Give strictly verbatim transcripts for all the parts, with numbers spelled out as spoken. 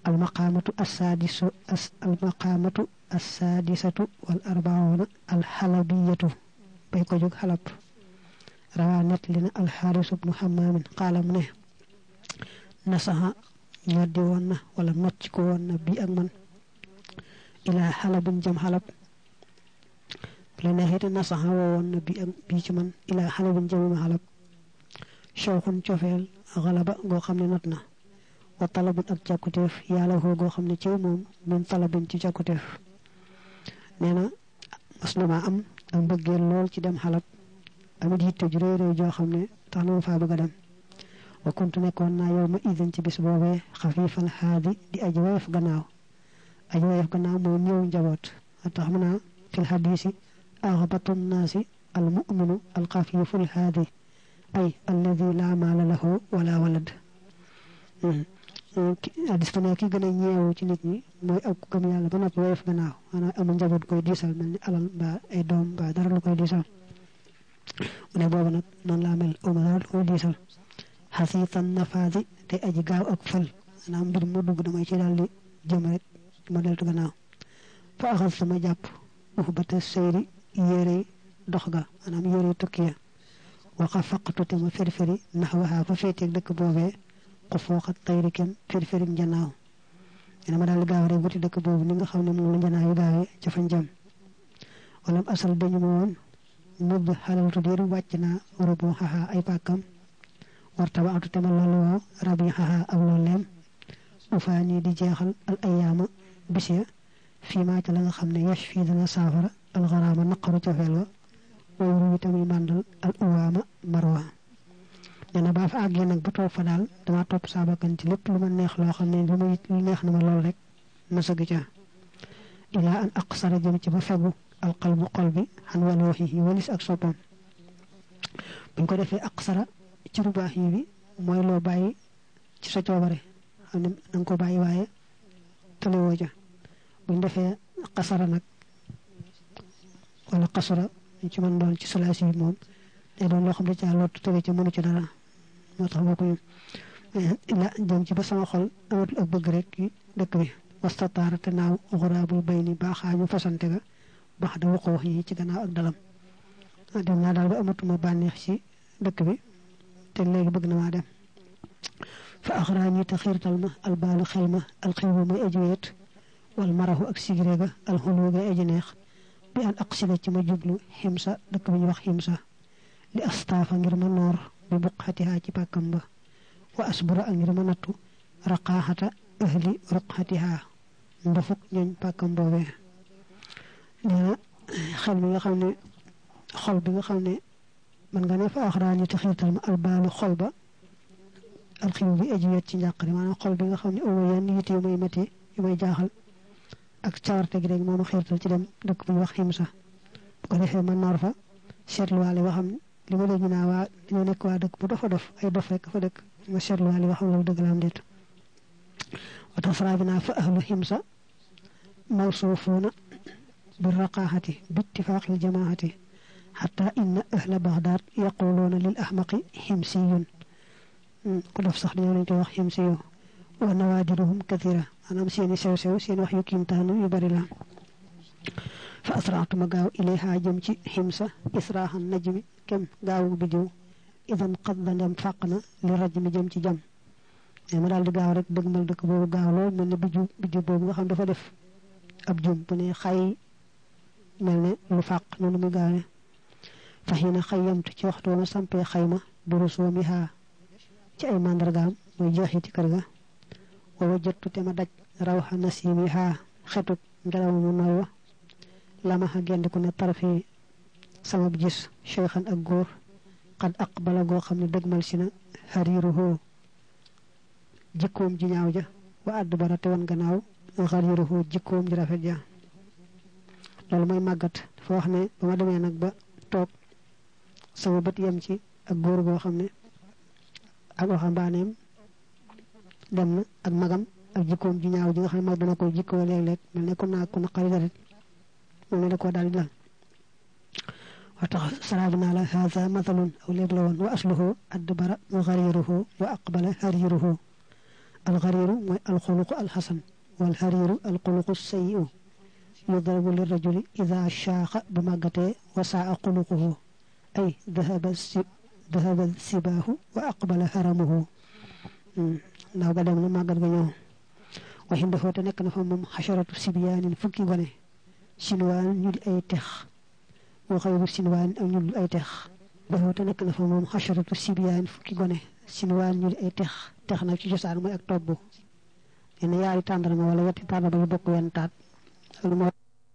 المقامة السادس المقامة السادسة والأربعون الحلبية بيكو جوك حلب روى نتلنا الحارس بن حمام قال منه نصها ñoddi won na wala nocc ko won na bi ak man ila halabin jam halab la neexete nasaha won na bi ak bi ci man ila halabin jam halab shawkhun ciofel galaba go xamne notna wa talabun ak ciakutef yalla ho go xamne ci mom min talabin ci ciakutef neena maslama am am beugel lol ci dem halab amit yitte ju reere jo xamne taxna fa bëgg dem wa kuntu nekkoon naa yow ma idin ci bis boobee xafiifal haadi di aji woyof gannaaw aji woyof gannaaw mooy néew njaboot tax mu naa fil hadisi axbatu nnaasi al muminu al xafiiful haadi ay alladi laa maala lahu wala walad hadis fa ne ki gën a ñeewu ci nit ñi mooy ak gëm yàlla ba noppi woyof gannaaw maanaam amul njaboot koy diisal mel ni alal mbaa ay doom mbaa dara lu koy diisal mu ne boobu nag noonu laa mel amul dara lu koy diisal xasiitan nafaadi te aji gaaw ak fël maanaam mbir mu dugg damay ci daldi jëm rek ma deltu gannaaw fa axal sama jàpp uxbata seyri yére dox ga maanaam yére tukkiya waxa faqtu te ma firfiri naxwaha fa féeteeg dëkk boobee ku fooxat tayri kem firfiri njanaaw ina ma daldi gaaw rek wuti dëkk boobu ni nga xam ne moom la njanaaw yu gaawee ca fañ jëm walam asal dañu ma woon mudd xalaltu diir wàcc naa rubu xaxa ay pàkkam wartaba atu temal lolu rabiha aw lolem ufani di jeexal al ayama bisiya fi ma ta la nga xamne yash fi dana safara al gharama naqru ci felwa way ru tammi mandal al uwama marwa dana ba fa agge nak bu top fa dal dama top saba kan ci lepp luma neex lo xamne luma neex na ma lol rek ma sëgg ca ila an aqsara jëm ci ba fegu al qalbu qalbi han waluhi walis ak sopam buñ ko defé aqsara ci rubahi bi moy lo bayyi ci sa ciobare xamne dang ko bayyi waye tele woja buñ defé qasara nak wala qasara ci man doon ci salasi mom day doon lo xamne ci lot tege ci mënu ci dara motax boko ila dem ci ba sama xol amatul ak bëgg rek dekk bi wastatara te naaw ghurabul bayni baxañu fasante ga bax da waxo yi ci gannaaw ak dalam dem na dal ba amatuma banex ci dekk bi te legi bëgg na ma dem fa akhrani takhirtal ma al balu khayma al khayma may ajwet wal marahu ak sigrega al huluga ajneex bi an aqsila ci ma jublu himsa dekk bi ñu wax himsa li astafa ngir ma nor bi buqatiha ci pakam ba wa asbura ngir ma natu raqahata ahli ruqatiha ndafuk ñoñ pakam bobé neena xel mi nga xamne xol bi nga xamne man nga ne fa akhrani takhirtal ma al balu xolba al khim bi ajiyat ci njaqari manam xol bi nga xamni o yenn yité may metti yu may jaaxal ak ciawarte gi rek moma xirtal ci dem dekk bu wax himsa bu ko defé man nar fa setlu wali waxam lima legi na wa ñu nek wa dekk bu dafa def ay dof rek fa dekk ma setlu wali waxam lu deug la am det wa tafrabina fa ahlu himsa mawsufuna bir raqahati bi ittifaq al jamaati حتى إن أهل بغداد يقولون للأحمق حمسي كل فصح لي ولنت وخ حمسي ونوادرهم كثيرة أنا مسيني سو سو سين وخ يكيم تانو يبري لا فأسرعت مقاو إليها جمتي حمسة إسراح النجم كم قاو بديو إذن قد لم فقنا لرجم جمتي جم يعني مرال دي قاو رك دقمال دك بو قاو لو من بجو بجو بو nga xam dafa def ab jum bu ne xay melne lu faq nonu mu gaawé fahina khayyamtu ci waxtu ma sampé xayma durusumiha ci ay mandargam moy joxiti kër ga wa wajjatu te ma daj rawha nasimiha xetu ngelaw mu noy wa lama ha gendiku ne tarfi sama gis cheikhan ak góor qad aqbala go xamni degmal sina hariruhu jikkoom ji ñaaw ja wa adbara te won gannaaw hariruhu jikkoom ji rafet ja lolu moy magat dafa wax ne bama demé nak ba tok sama bët yam ci ak góor goo xam ne ak waxambaaneem dem na ak magam ak jikkoom ji ñaaw ji nga xam ne mag dana ko jikkoo léeg-léeg mel ne ko naa ko naqari deret moom ne da koo daal di dal wa tax sarabna la hadha mathalun aw léeg la woon wa asluhu adbara wa ghariruhu wa aqbala hariruhu alxariiru mooy alxuluqu alxasan wal xariiru alxuluqu sayyi'u yudrabu lirrajuli ida shaaqa bu màggatee wa saa xuluquhu ay dahaba si dahaba sibaahu wa aqbala haramuhu ndaw ga dem na màggat ga ñëw waxin dafa te nekk na fa moom xasharatu sibyaanin fukki gone sinwaan ñu di ay tex wa xayru sinwaan ak ñu di ay tex dafa te nekk na fa moom xasharatu sibyaanin fukki gone sinwaan ñu di ay tex tex nag ci cosaan mooy ak tobbu yenn yaari tàndarma wala yetti tàndarma yu bokk wenn taat loolu moo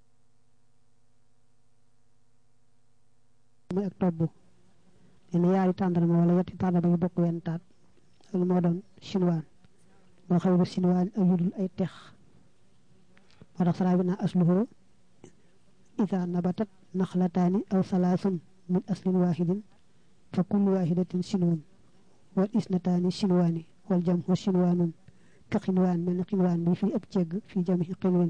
mooy ak tobbu yenn yaari tàndarma wala yetti tàndarma yu bokk wenn taat loolu moo doon sinwaan moo xayru sinwaan ak ñu dul ay tex moo tax saraa bi naa asluhu ida nabatat naxlataani aw salaasun min aslin waahidin fa kullu waahidatin sinwun wal isnataani sinwaani wal jamhu sinwaanun ka xinwaan mel ni xinwaan bi fii ab cegg fii jami xinwin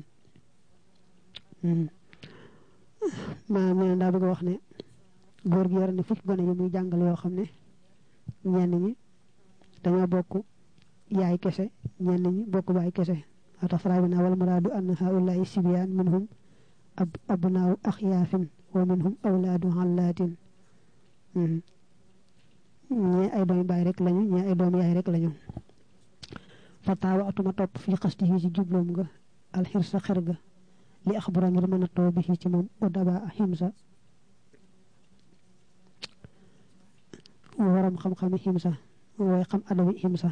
maanaam nee na daa bëgg a wax ne góor gi yor ne fukki gone yu muy jàngal yoo xam ne ñenn ñi dañoo bokk yaay kese ñenn ñi bokk baay kese moo tax faraa bi naa wal muraadu anna haulaai sibyaan minhum ab abnaaw axyaafin wa minhum awlaadu xallaatin ñee ay doom baay rek lañu ñee ay doom yaay rek lañu fa taawaatuma topp fii xasdihi ci jubloom nga alxirsa xer ga li axbara ngir mën a too bi ci moom udaba ximsa waram xam-xami ximsa way xam adabi ximsa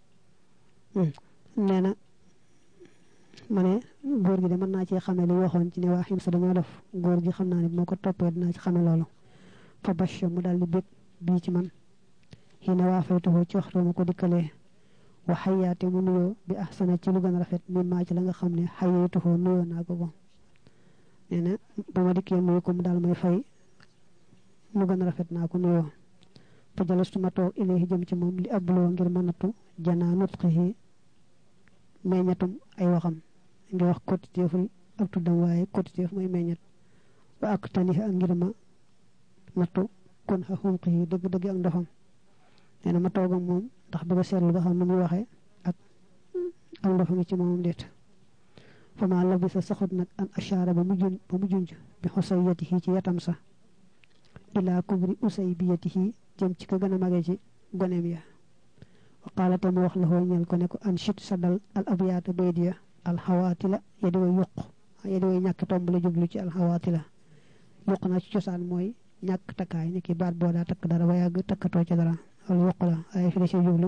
nee na ma ne góor gi de mën naa ci xame li waxoon ci ne waa ximsa dañoo def góor gi xam naa ne moo ko toppee dinaa ci xame loolu fa basho mu daal di bég bii ci man xiina waa faytuhu ci waxtu ma ko dikkalee wa xayaate mu nuyoo bi ahsana ci lu gën a rafet mi maa ci la nga xam ne xayatuhu nuyoo naa ko ko nee na ba ma dikkee nuyu ko mu daal may fay lu gën a rafet naa ko nuyoo fa jalastu ma toog ilayhi jëm ci moom li abloo ngir ma nattu janaa nutqihi meññatum ay waxam ngi wax quantitatiful ak tuddam waaye quantitatif mooy meññat wa ak taniha ak ngir ma nattu kon xa xunqihi dëgg-dëgg ak ndoxam nee na ma toog ak moom ndax bëgg a seetlu ba xam nu muy waxee ak ak ndox mi ci moomam déet fa ma labisa saxut nag an ashaara ba mu jun ba mu junj bi xusayatihi ci yatam sa ilaa kubri usay biyatihi jëm ci ko gën a magee ci goneem ya wa qaala te mu wax la xoo ñeel ko ne ko an chut sa dal al abyaata baydiya al xawaati la ya di way yuq ya di way ñàkk tomb la jublu ci al xawaati la yuq na ci cosaan mooy ñàkk takkaay ni ki baat boo daa takk dara ba yàgg takkatoo ci dara loolu yuq la waaye fi la ci jublu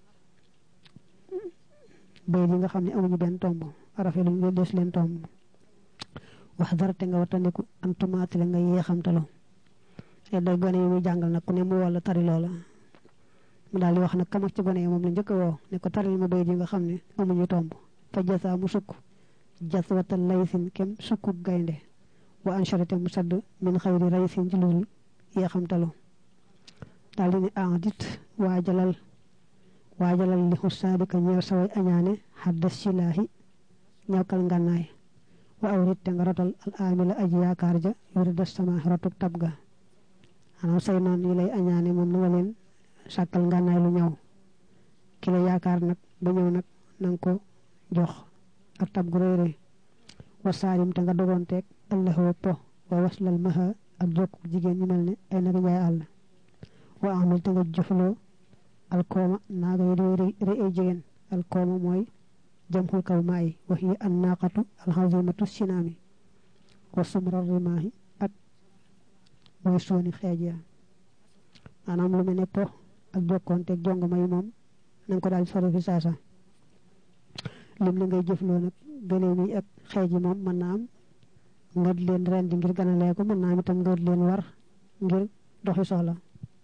bayit yi nga xam ne amuñu benn tomb arafe lu ñu des leen tomb wax dara te nga wattandiku an tumaati la nga yeexamtalu te day gone yi muy jàngal nag ku ne mu walla tari loola mu daal di wax nag kam ak ci gone yi moom la njëkk a woo ne ko taril ma bayit yi nga xam ne amuñu tomb fa jasa mu sukk jas watal laysin kem sukku gaynde wa ansharate mu sadd min xayri raysin ci ludul yeexamtalu daal di ne aadit waajalal waajalal li xusaadika ñeer saway añaane xadda silaahi ñawkal ngànnaay wa awrit te nga rotal al aamila aji yaakaar ja yuri des sama rotuk tab ga xanaa say noon yi lay añaane moom na nga leen sàkkal ngànnaay lu ñaw ki la yaakaar nag ba ñëw nag nanga ko jox ak tab gu réy réy wa saalim te nga dogoonteeg allahoo po wa waslal maha ak jokk jigéen ñu mel ne ay naka njaay àll wa amil te nga jëfloo alkooma naaga yi di rëy ay jigéen alkooma mooy jamxul kaw maayi wa hiya an naaqatu alxazimatu sinaami wa sumra rimaahi ak mooy sooni xeej ya maanaam lu mel ne po ak jokkoonteeg jongama yi moom nanga ko daal sori fi saasa lim li ngay jëfloo nag gëléem yi ak xeej yi moom mën naa am nga di leen rendi ngir ganalee ko mën naa am itam nga di leen war ngir doxi soxla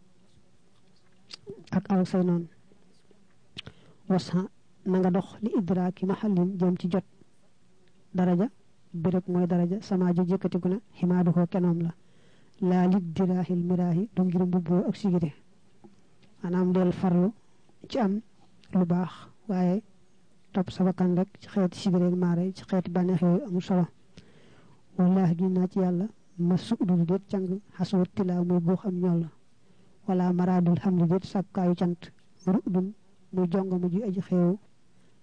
ak aw say noonu wasa na nga dox li idraaki mahallin jëm ci jot daraja béréb mooy daraja sama ju jëkkatiku na ximaadu ko kenoom la laa lit diraaxil miraahi du ngir mbubboo ak sigite maanaam del farlu ci am lu baax waaye topp sa bakkan rek ci xeeti sigireeg maare ci xeeti bànneex yooyu amul solo wallaahi gi naa ci yàlla ma suudul déet càng xasuwat tilaa muy buux am ñoll wala maraadul xam li déet sàkkaayu cant ru'dun muy jonga mu ji aji xeewu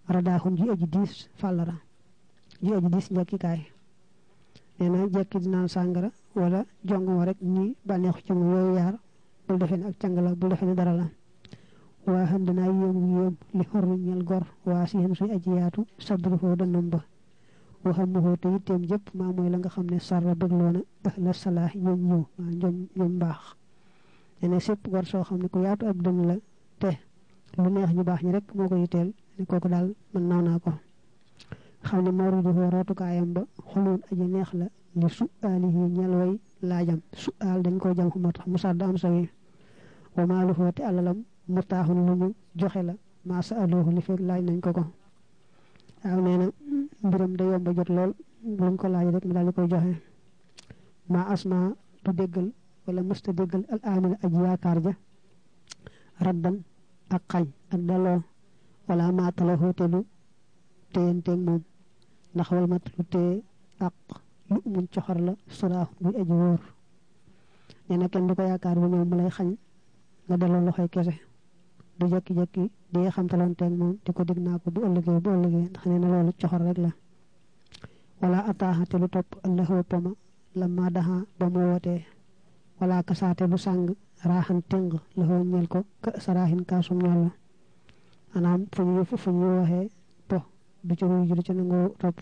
radaaxun ji aji diis fàllara ji aji diis njekkikaay nee na jekki di naan sàngara wala jongoma rek ni bànneexu ci mu yooyu yaar bul defee ne ak càng la bul defee ne dara la waa xënd naa yéemu yéem li xorru ñel gor waa si hen suy aji yaatu sadruhoo dënnam ba waxam mu te yitteem jëpp maa mooy la nga xam ne sarra bëgloona ahla salaax ñoom ñëw maa ñoom ñoom mbaax nee na sépp gor soo xam ne ku yaatu ab dënn la te lu neex ñu baax ñi rek moo ko yitteel ne kooku daal man naw naa ko xam ne mawrudu foo rootukaayam ba xuluun aji neex la li su aalihi ñel way laajam su aal dañ koo jam moo tax mu sàdd am sawi wa maalu foo te alalam mu taaxun lu ñu joxe la maa sa aloohu li fekk laaj nañ ko ko waaw nee na mbiram da yomba jot lool luñ ko laaj rek mu daal di koy joxe maa asma du déggal wala mësta déggal al amina aji yaakaar ja raddan ak xañ ak daloo wala maa talahoo te lu téyanteeg moom ndax wal mat lu téye ak lu muñ coxor la suraax buy aji wóor nee na kenn du ko yaakaar bu ñëw mu lay xañ nga daloo loxoy kese du jekki-jekki di xamtaloonteeg moom di ko dig naa ko bu ëllëgee bu ëllëgee ndax nee na loolu coxor rek la wala ataaxate lu topp allahoo poma la ma daxa ba mu wootee wala kasaate lu sàng raaxan téng laxoo ñel ko ka saraaxin kaasum ñol la anaam fu ñu fu ñu waxee po du ci ruy du ci nangoo topp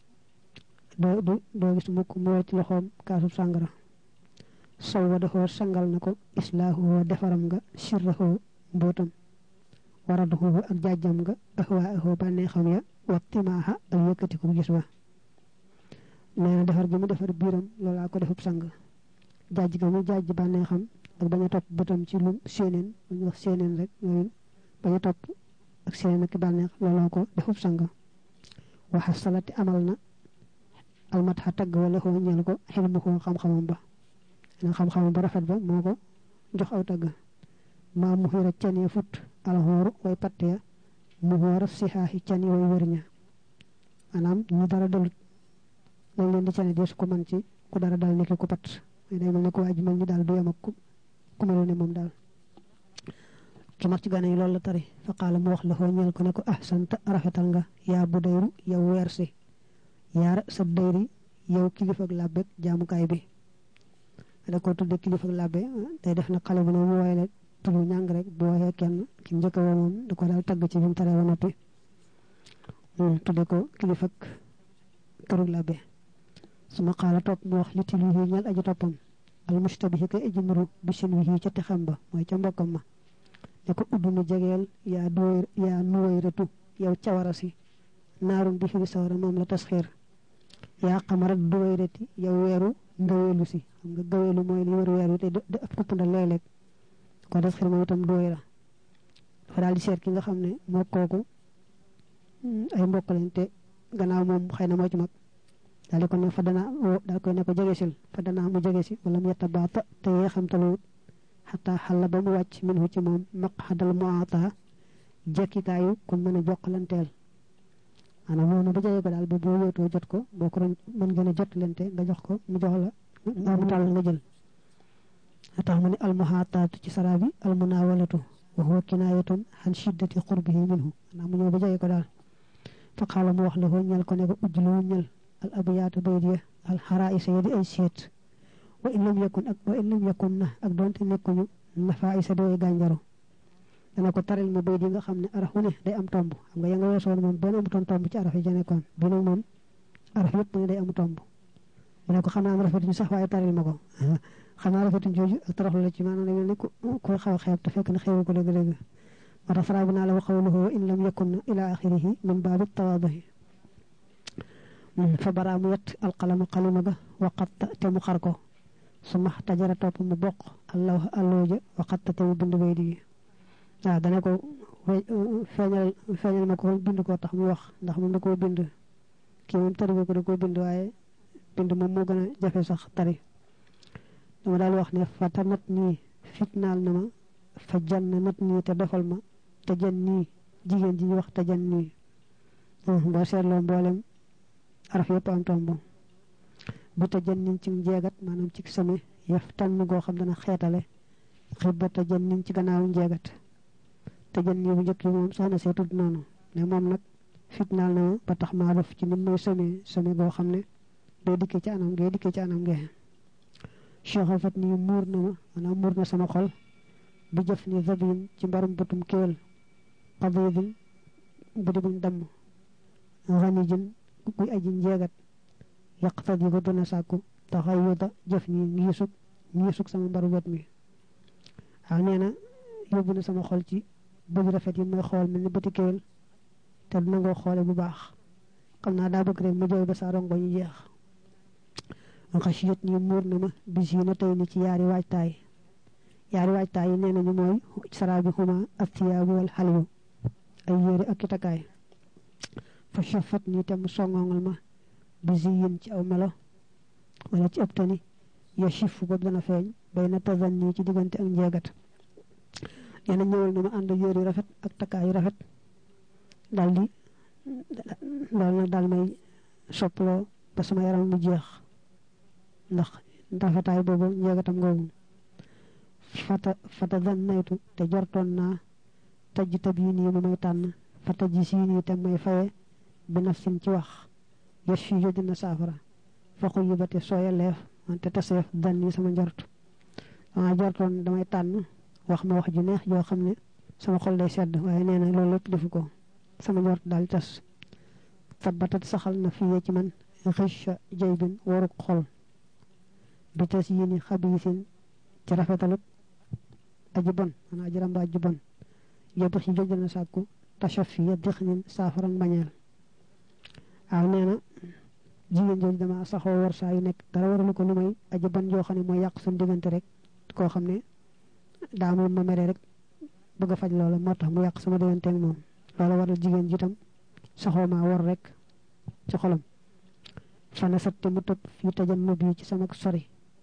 doo du doo gis mukk mu wer ci loxoom kaasub sàngara saw wa daxoo sangal na ko islaahuwoo defaram nga sirraxoo mbootam waraduxoo ak jàjjam nga axwaa axoo bànneexam ya wa timaaxa ak yëkkati ko gis ba nee na defar gi mu defar biiram loolaa ko defub sang jàjj ga mu jàjj bànneexam ak bañ a topp bëtam ci lu séeneen lu ñu wax séeneen rek yooyu bañ a topp ak séeneen ak bànneex looloo ko defub sang waxa salati amal na almat xa tagg wala xoo ñeel ko xel mu xoo xam-xamam ba na xam-xamam ba rafet ba moo ko jox aw tagg maa mu xiira canee fut alxooru way patt ya mu xoora sixaaxi cani way wërña maanaam ñu dara dalut lañ leen di cane dee su ko man ci ku dara dal nekk ku pat mais day mel ne ku waaj mel ni daal du yem ak ku ku melu ne moom daal ki mag ci gane yi loolu la tari fa qaala mu wax la xoo ñeel ko ne ko ah santa rafetal nga yaa bu dayru yow weer si yaara sa dayri yow kilifa ak làbbeeg jaamukaay bi da ko tudde kilifa ak làbbe tey def na xale bu ne mu woy la turu ñàng rek bu waxee kenn ki njëkk woo moom da ko daal tagg ci bi mu taree ba noppi tudde ko kilifa ak kërug làbbe suma xaala topp mu wax li til wi ñeel aji toppam al mustabihi kay aji nuru bi sin wi ca texam ba mooy ca mbokkam ma ne ko udd nu jegeel yaa duway yaa nuway retu yow cawara si naarum bi fi sawara moom la tasxiir yaa xamarat duway reti yow weeru ngaweelu si xam nga gaweelu mooy li wër weer wi te da ab kupp ndal léeg-léeg ko tasxiir moom itam duway la dafa daal di seet ki nga xam ne moo kooku ay mbokk lañ te gannaaw moom xëy na moo ci mag daal di ko ne fa danaa daal koy ne ko jegesil fa danaa mu jegesi wala mu yetta baata te yee xam taluwut xataa xalla ba mu wàcc min hu ci moom maq xadal mu aata jekkikaayu ku mën a jokkalanteel maanaam moom ba jege ko daal ba boo yootoo jot ko boo ko mën gën a jot lente nga jox ko mu jox la nga mu tàll nga jël tax mu ne almuhaataatu ci saraa bi almunawalatu wa huwa kinaayatun xan shiddati qurbihi minhu maanaam mu ñëw ba jege ko daal fa xaala mu wax la ko ñel ko ne ko ujj lu ñel al abiyaatu bayt ya al xaraisa ya di ay seet wa in lam yakun ak wa in lam yakun na ak doonte nekkuñu nafaisa doy gànjaru dana ko taril ma bayt yi nga xam ne araf wu ne day am tomb xam nga ya nga weesoon moom benn amutoon tomb ci araf yi ca nekkoon bi nag moom araf yëpp mu ne day am tomb mu ne ko xam naa rafetuñu sax waaye taril ma ko xam naa rafetuñ jooju ak toroxlu la ci maanaam day mel ne ku xaw a xeeb te fekk na xewu ko dëgg-dëgg moo tax faraa bi naa la wa qawluhu wa in lam yakun na ila axirihi min baabi tawaaduhi fa bara mu yett alqalama qalima ga waqatta te mu xar ko su ma tajara topp mu bokk allah allooja waqatta te mu bind bay digi waaw dana ko feeñal feeñal ma ko bind koo tax mu wax ndax moom da koo bind kii moom tari ko da koo bind waaye bind moom moo gën a jafe sax tari dama daal wax ne fa ta nat nii fitnaal na ma fa jan nat nii te dofal ma te jan nii jigéen ji ñu wax te jan nii boo seetloo mboolem araf yëpp am tomb bu te jan niñ ci njeegat maanaam ci same yaf tànn goo xam dana xeetale xibba te jan niñ ci gannaaw njeegat te jan nii bu njëkk yi moom soxna see tudd noonu ne moom nag fitnaal na ma ba tax maa def ci nim may same same goo xam ne day dikkee ci anam gee dikkee ci anam gee chexafat nii muur na ma maanaam muur na sama xol bi jëf ni zabin ci mbarum bëtum kéwél xadidin bu di buñ damm xanijin kuy aji njeegat yàqtat yi ko dana sàkku taxay yuda jëf ñi ngiisug ngiisug sama mbaru wet mi waaw nee na yóbbu na sama xol ci bëgg rafet yi may xool mel ni bëti kéwél te du nangoo xoole bu baax xam naa daa bëgg rek ma jooy ba saa rongo ñu jeex xasiyat ñi muur na ma bis yi na tey ni ci yaari waajtaay yaari waajtaay yi nee nañu mooy saraabi xuma attiyaabu wal xaliyu ay yére ak kitakaay fa shafat ni te mu songoongal ma bis yin ci aw melo wala ci ëpp tani ya chifu boobu dana feeñ bay na tazan nii ci diggante ak njeegat nee na ñëwal na ma ànd yére yu rafet ak takkaay yu rafet daal di loolu nag daal may soppaloo ba sama yaram mu jeex ndax rafetaay boobu njeegatam googu fata fata dan naytu te jortoon naa taj tab yi nii mu may tànn fata ji sii nii te may faye bi nafsin ci wax yes fi yo dina saafara faqu yibate sooya leef wante taseef dan yi sama njort dama jortoon damay tànn wax ma wax ju neex joo xam ne sama xol day sedd waaye nee na loolu lépp defu ko sama njort daal tas tabatat saxal na fiyee ci man xëcca jaybin waruk xol bi tas yi ni xabiisin ci rafetalut aji bon maanaam aji ramba aji bon yóbbu ci jóg na sàkku tachaf fi ya dix nin saafara mbañeel waaw nee na jigéen jooju dama saxoo war saa yu nekk dara waralu ko lu may aji bon joo xam ne mooy yàq suñu diggante rek koo xam ne daa am lu ma mere rek bëgg a faj loola moo tax mu yàq sama diggante ak moom loola waral jigéen ji tam saxoo maa war rek ci xolam fana sat te mu tëb fii tajam ma bii ci sama sori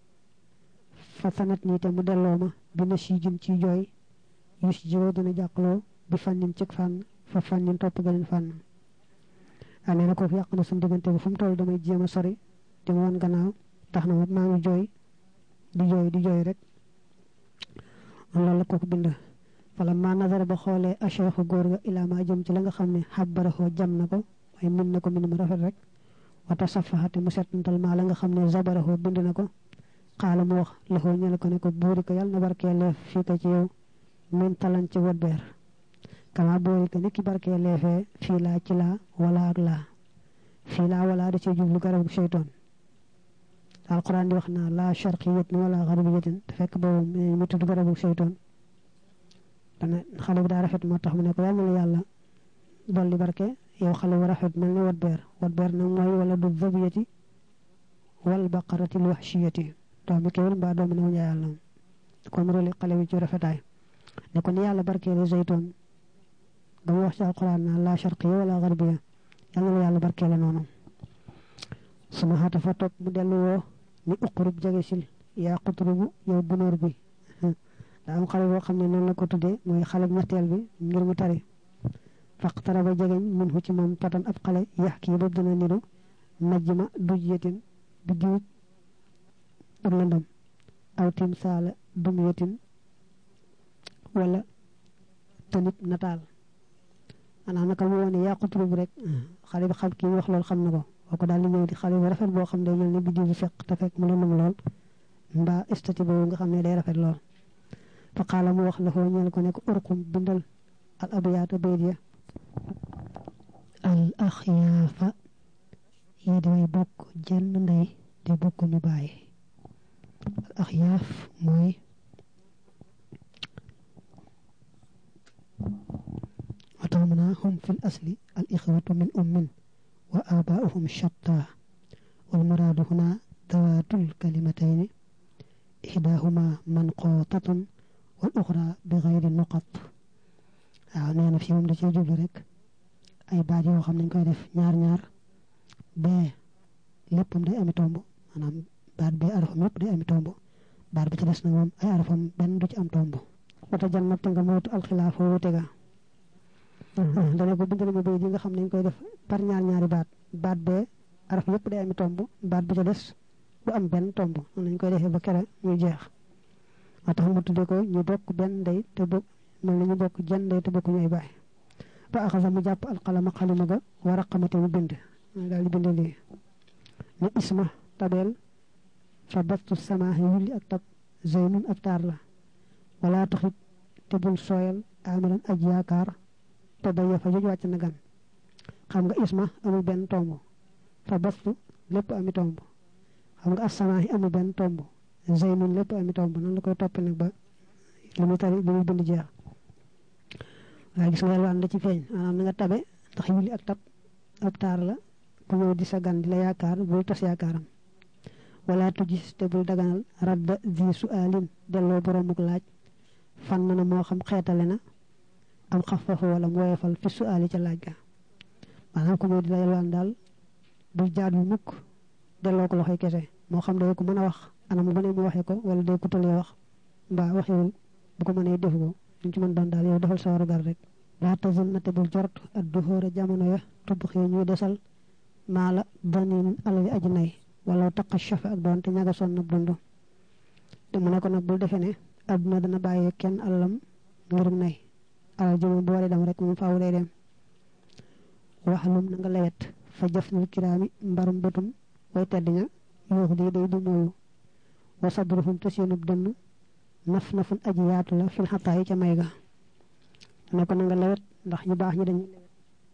fa sanat nii te mu delloo ma bi na si jëm ci jooy yus jiwo dina jàqloo bi fànnin cig fànn fa fànnin topp geneen fànn a nee na kooku yàq na suñu diggante bi fu mu toll damay jéem a sori te mu woon gannaaw tax na maa ngi jooy di jooy di jooy rek loolu la kooku bind fala ma nazara ba xoolee acheikhu góor ga ilaa ma jëm ci la nga xam ne xabbarahoo jam na ko waaye min na ko min mu rafet rek wata safaxate mu settantal maa la nga xam ne zabarahoo bind na ko xaala mu wax loxoo ñel ko ne ko buuri ko yàlla na barkee leef fii ko ci yow min talan ci wot beer kama buuri ko niki barkee leefee fii laa ci laa wala ak laa fii laa wala da ciy jublu garabu seytoon alquran di wax naa laa sharqiyatin wala garbiyatin te fekk boobu mu tudd garabu seytoon dana xale bi daa rafet moo tax mu ne ko yàlla na la yàlla dolli barke yow xale bu rafet mel ni wat beer wat beer nag mooy wala du zabiyati wal baqarati l waxshiyati doomi kéwél mbaa doomi ne njaay yàlla kon roli xale bi ci rafetaay ne ko ni yàlla barkeele zeytoon ba mu wax ci alquran naa laa sharqiya wala garbiya yàlla na la yàlla barkeele noonu suma xaata fa topp mu dellu woo ni uqurub jege sil yaa xutrubu yow gunóor bi daa am xale boo xam ne noonu la ko tuddee mooy xale ñetteel bi ngir mu tari faqtara ba jegeñ mun fu ci moom patan ab xale yax kii ba dina niru najma duj yetin bi giwut ak lëndam aw tim saala dum yetin wala tanit nataal maanaam naka mu wone yaa xutrubu rek xale bi xam kii wax loolu xam na ko ko daal di ñëw di xale bu rafet boo xam ne mel ni biddiw bu fekk te fekk mu lëndëm lool mbaa estati boobu nga xam ne day rafet lool fa xaala mu wax la foo ñeel ko nekk urqum bindal al abiyaata bayt ya al axyaafa yi day bokk jenn ndey te bokk ñu bàyyi al axyaaf mooy watax mën naa hum fil asli al ixwatu min ummin wa abaa'uhum shatta wal muraadu huna dawaatul kalimatayni ihdaahuma manquutatun wal uxra bi xayri nuqat waaw nee na fii moom da cee jublu rek ay baat yoo xam nañ koy def ñaar ñaar bee léppam day ami tomb maanaam baat bee arafam lépp day ami tomb baat bi ci des nag moom ay arafam benn du ci am tomb wata jannat te nga mootu alxilaafoo wute ga dana ko bindal ma bay yi nga xam nañ koy def par ñaar ñaari baat baat bee araf yëpp day ami tomb baat bi ca des du am benn tomb nañ koy defee ba kere muy jeex moo tax mu tudde ko ñu bokk benn ndey te bokk mel na ñu bokk jenn ndey te bokk ñooy baay fa axasa mu jàpp alqalama xalima ga wa raqamate mu bind daal di bind lii ne isma tabeel fa bastu samaahi wulli ak tab zeynun ab taar la wala taxit te bul sooyal amiran aj yaakaar te daya fa joj wàcc na gan xam nga isma amul benn tomb fa bastu lépp ami tomb xam nga assamaahi amul benn tomb zeynun lépp ami tomb nan la koy topp nag ba li mu tari li muy bind jeex waaye gis nga yalwaan la ci feeñ maanaam na nga tabe ndax wulli ak tab ab taar la ku ñëw di sa gan di la yaakaar bul tas yaakaaram wala tujis te bul daganal radda zi su'alin delloo boromuk laaj fan na moo xam xeetale na am xafafa wala mu woyofal fi su'ali ca laaj ga maanaam ku ñëw di la yalwaan daal bul jaadu mukk delloo ko loxoy kese moo xam day ko mën a wax anam bu ne mu waxee ko wala day kutalee wax mbaa waxewul bu ko mënee def ko ñu ci mën doon daal yow defal sa warugar rek laa tazun na te bul jort ak du xóora jamono ya tubb xëy ñuy desal maa la danin alali aji nay wala taqa shafa ak doon te ñaga sonn ab dund te mu ne ko nag bul defe ne àdduna dana bàyyee kenn alalam ngirum nay alal ji moom bu waree dem rek moom faaw day dem waxalum na nga lewet fa jafnul kiraami mbarum bëtum way tedd ña yuux di day du mooyu wa sabruhum te seenub dënn naf nafun aji yaatu la fil xataa yi ca may ga ne ko na nga lewet ndax ñu baax ñi dañuy lewet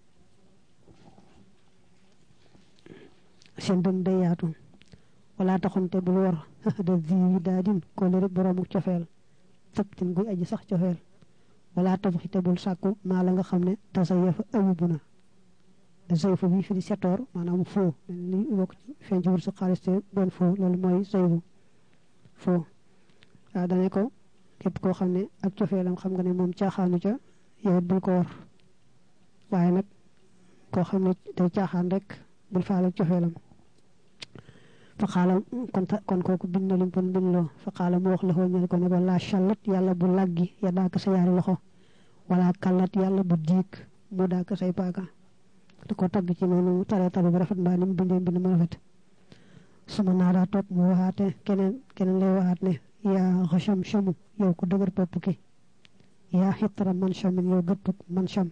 seen dënn day yaatu wala taxunte bul war da zi daadin ko le rek boroomu cofeel tëbtin guy aji sax cofeel wala tabxite bul sàkku maa la nga xam ne tasa yafa ayubu na zayfu bi fi di setoor maanaam foo li bokk feeñ ci wur su xaalis te doon foo loolu mooy zayfu foo waaw dane ko képp koo xam ne ak cofeelam xam nga ne moom caaxaanu ca yow bul ko war waaye nag koo xam ne day caaxaan rek bul faale ak cofeelam fa xaala kon kon kooku bind na lim pon bind loo fa xaala mu wax la xoo ñel ko ne ko laa challat yàlla bu laggi ya daaka sa yaari loxo wala kallat yàlla bu diik mu daaka say paaka da ko tagg ci noonu tare tare bu rafet mbaa ni mu bindee mbind mu rafet suma naa daa toog mu waxaate keneen keneen lay waxaat ne yaa xacham chamu yow ku dëgër bopp ki yaa xitara man chamin yow gëttug man cham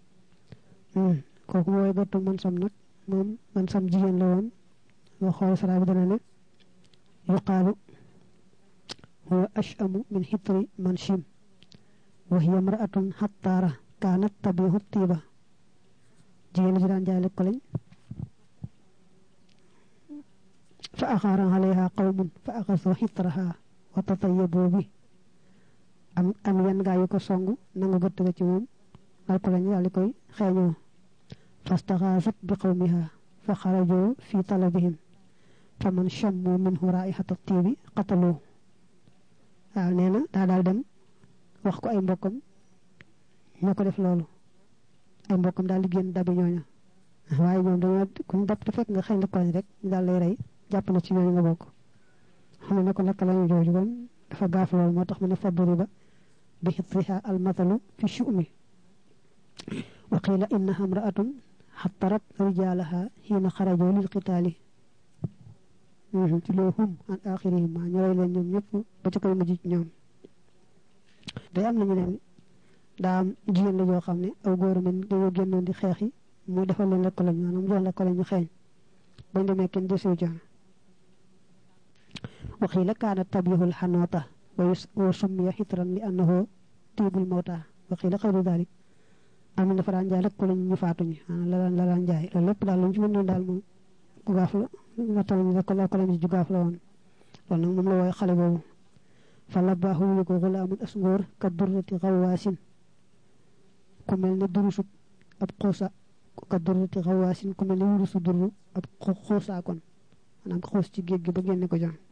kooku mooy gëttug man cham nag moom man cham jigéen la woon boo xool sara bi dana ne yuqaalu huwa ashamu min xitri man chim wa hiya imraatun xattaara kaanat tabihu tiiba jigéen ji daan jaay lekk ko lañ fa axaara alayha qawmun fa axasoo xitraha wa tatayyaboo bi am am yan gaa yu ko song nangu gëtt ga ci moom al ko lañ daal di koy xeeñoo fastaxaasat bi qawmiha fa xarajoo fi talabihim fa man chammu minhu raihata tiibi qataloo waaw nee na daa daal dem wax ko ay mbokkam ñoo ko def loolu ay mbokkam daal di génn dabi ñooña waaye ñoom dañoo kuñ dab te fekk nga xëy la koñ rek ñu daal lay rey jàpp na ci ñooñu nga bokk xam ne ko lakk lañu jooju kon dafa gaaf loolu moo tax mu ne faduri ba bi xitriha al mathalu fi shumi wa qila innaha imra'atun xattarat rijaalaha xiina xarajoo lil qitaali ci loo hum an axirihim ma ñu rey leen ñoom ñëpp ba ca koy mujj ci ñoom day am nañu ne daa am jigéen la joo xam ne aw góor men dañoo génnoon di xeex yi mu defal leen lekk lañ maanaam jox lekk lañ ñu xeeñ bañ demee kenn desew ca waxiila kaanat tabihul xanoota wa summiya xitran li annahu tiibul mawta waxiila xayru dalik am na dafa daan jaay lekk lañ ñu faatuñu la daan la daan jaay loolu lépp daal lañ ci mën doon daal moom ku gaaf la wattal ñu lekk lekk lañ ju gaaf la woon loolu nag moom la wooy xale boobu fa la baaxu ñu ko xulaamun as ngóor ka durrati xawaasin ku mel ne durusub ab xuusa ka durrati xawaasin ku mel ne wurusu durru ab xuusaakoon maanaam ko xuus ci géej gi ba génne ko jàng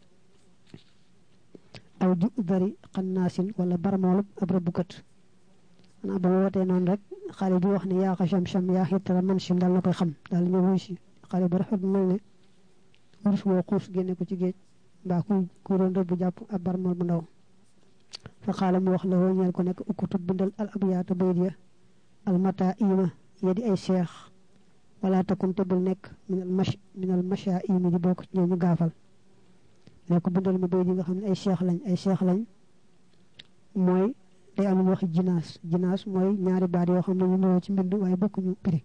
aw ju dari xannaasin wala barmoolub ab rabbukat maanaam ba mu wootee noonu rek xale bi wax ne yaa xa cham cham yaa xitara man chim daal na koy xam daal ñëw wuy si xale bu rafet mel ne wurus woo xuus génne ko ci géej mbaa ku ku doon rëbb jàpp ab barmool bu ndaw fa xaala mu wax la woo ñeel ko nekk ukkutub bindal al abyaata bayt ya al mata ima ya di ay cheikh wala takun te bul nekk minal mash minal masha imi di bokk ci ñooñu gaafal ne ko bindal ma bayt yi nga xam ne ay cheikh lañ ay cheikh lañ mooy day am lu wax jinaas jinaas mooy ñaari baat yoo xam ne ñu niroo ci mbind waaye bokkuñu prix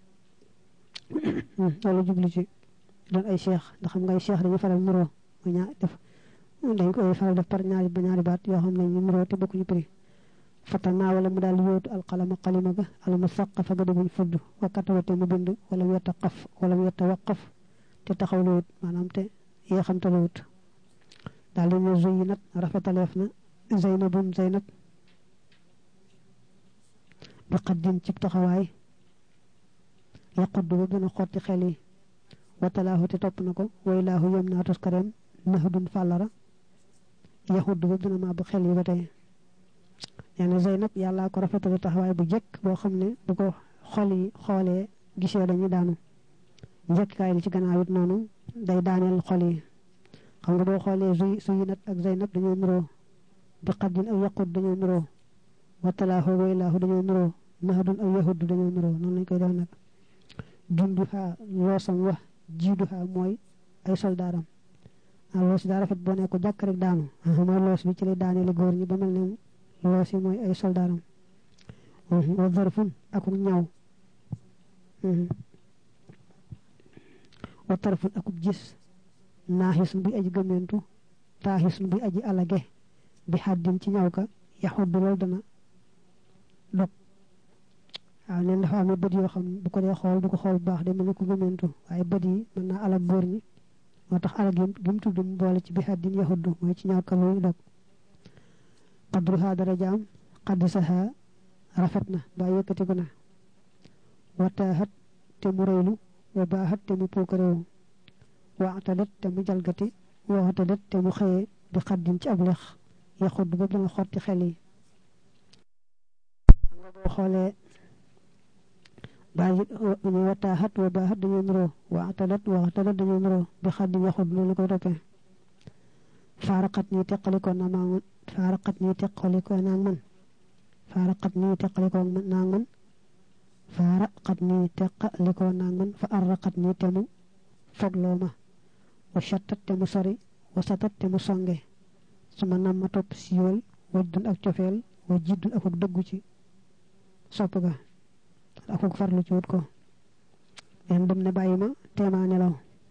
loolu jublu ci doon ay cheikh ndax xam nga ay cheikh dañu faral niroo mooy ñaar def dañ koy faral def par ñaari ba ñaari baat yoo xam ne ñu niroo te bokkuñu prix fatanaa wala mu daal yóotu alqalama qalima ga almusaqqafa ga demuñ fudd wa katawate mu bind wala mu yataqaf wala mu yatawaqaf te taxawluwut maanaam te yeexamtaluwut daal di ne zuyinat rafetaleef na zaynabun zaynab bi qaddin ci taxawaay yaquddu ba dina xotti xel yi watalaahu te topp na ko waylaahu yom naa toskareem nahdun fàllara yaxuddu ba dina maa bu xel yi ba tey nee na Zeynab yàllaa ko rafetale taxawaay bu jekk boo xam ne bu ko xol yi xoolee gisee dañuy daanu njëkkikaay li ci gannaaw it noonu day daaneel xol yi xam nga boo xoolee zuy Zuyinat ak Zeynab dañoo niroo bi qaddin ak yaqud dañoo niroo watalaahu waylaahu dañoo niroo nahdun ak yahuddu dañoo niroo noonu lañ koy def nag junduha loosam wax jiiduha mooy ay soldaaram ah loos daa rafet boo ne ko jàkk rek daanu mooy loos bi ci lay daaneele góor ñi ba mel ne loos yi mooy ay soldaaram wa zarfun akuk ñaw wa tarfun akuk gis naaxisun buy aji gëmmentu taaxisun buy aji alage bi xaddin ci ñaw ka yaxuddu loolu dana dog waaw neen dafa amee bët yoo xam bu ko dee xool du ko xool bu baax de mel ne ko gëmmentu waaye bët yi mën naa alag góor ñi moo tax alag gi mu tudd mu boole ci bi xaddin yaxuddu mooy ci ñaw ka luy dog qadruha darajaam qadsaha rafet na ba yëkkatiku na wataahat te mu rëylu wa baahat te mu puukarewu waatadat te mu jalgati waatadat te mu xëyee bi xaddin ci ab lex yaxudd ba dana xotti xel yi xam nga boo xoolee baa ñu wataahat wa baahat dañoo niroo waatadat waatadat dañoo niroo bi xaddin yaxudd loolu koy toppee faaraqat ñi teqalikoo na maa man faaraqat ñi teqalikoo naag man faaraqat ñi teqalikoo naag man faaraqat ñi teqalikoo naag man fa arraqat ñi te mu fogloo ma wa chattat te mu sori wa satat te mu songe su ma nam ma topp siiwal wajdun ak cofeel wa jiddun akuk dëggu ci sopp ga akuk farlu ci wut ko leen dem ne bàyyi ma teemaa nelaw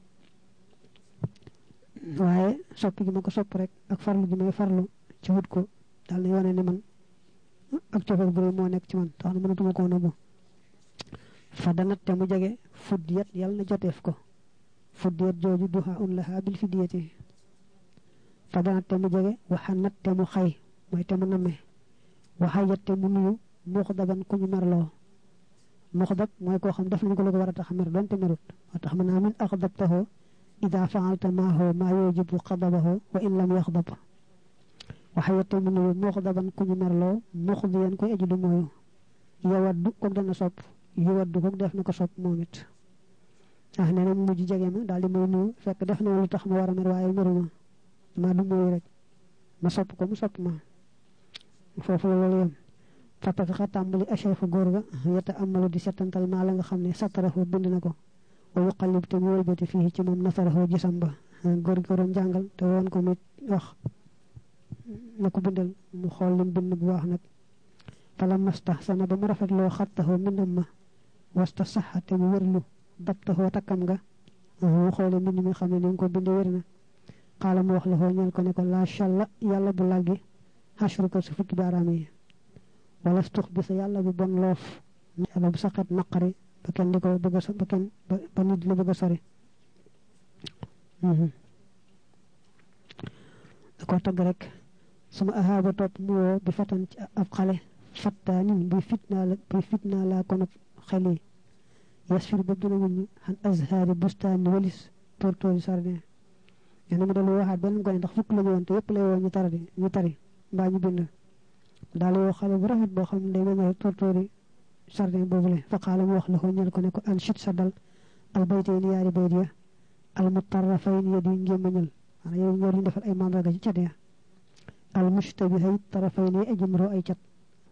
waaye sopp gi ma ko sopp rek ak farlu gi may farlu ci wut ko daal di wane ne man ak cofeel bu rëy moo nekk ci man tax na mënatuma koo nëbbu fa danat te mu jege fuddiyat yàlla na joteef ko fuddiyat jooju duha un laha bil fidiyati fa danat te mu jege waxanat te mu xay mooy te mu namme waxayat te mu nuyu muxdaban ku ñu merloo muxdab mooy koo xam def nañ ko lu ko war a tax mer doonte merut moo tax mën naa min axdabtahu ida faalta maahu maa yujibu xadabahu wa in lam yaxdab waxayat te mu nuyu muxdaban ku ñu merloo muxdiyan koy aju du mooyu yawaddu kook dana sopp yawaddu kook def na ko sopp moom it ah nee na mu mujj jege ma daal di may nuyu fekk def na lu tax ma war a mer waaye meruma maa du mooyu rek ma sopp ko mu sopp ma foofu la loolu yem fatafixa tàmbali achefu góor ga yeta amalu di settantal maa la nga xam ne sattarahu bind na ko wa yuqallib te mu wëlbati fii ci moom nasarahu gisam ba góor gi ko doon jàngal te woon ko mu wax na ko bindal mu xool lim bind bu baax nag fala mastahsana ba mu rafetloo xattaxoo mbindam ma wasta saxa te mu wërlu dabtaxoo takkam nga mu xoole mbind mi xam ne ni nga ko binde wér na xaala mu wax la xoo ñeel ko ne ko la shalla yàlla bu laggi xashru ko su fukki baaraam yi wala stux bi sa yàlla bu bon loof yàlla bu saxet naqari ba kenn di ko bëgg a ba kenn ba nit la bëgg a sori da ko tagg rek sama ahaaba topp mu woo bi fatan ci ab xale fattaanin buy fitnaa la buy fitnaa laa konop xel yi yasfir ba dina wuñu xan azhaari bustaani walis tóortóori sardin nee na mu dalu waxaat beneen gone ndax fukk la ñu woon te yëpp lay woo ñu tari ñu tari mbaa ñu bind daal woo xale bu rafet boo xam ne day mel ne tóortóori sardin boobule fa xaala mu wax la ko ñel ko ne ko an chut sa dal al baytay ni yaari bayt ya al mutarrafayn ya di ngémmañal maanaam yow ñoo ñu defal ay mandarga ci cat ya al mushtabihay tarafayn yi ajumroo ay cat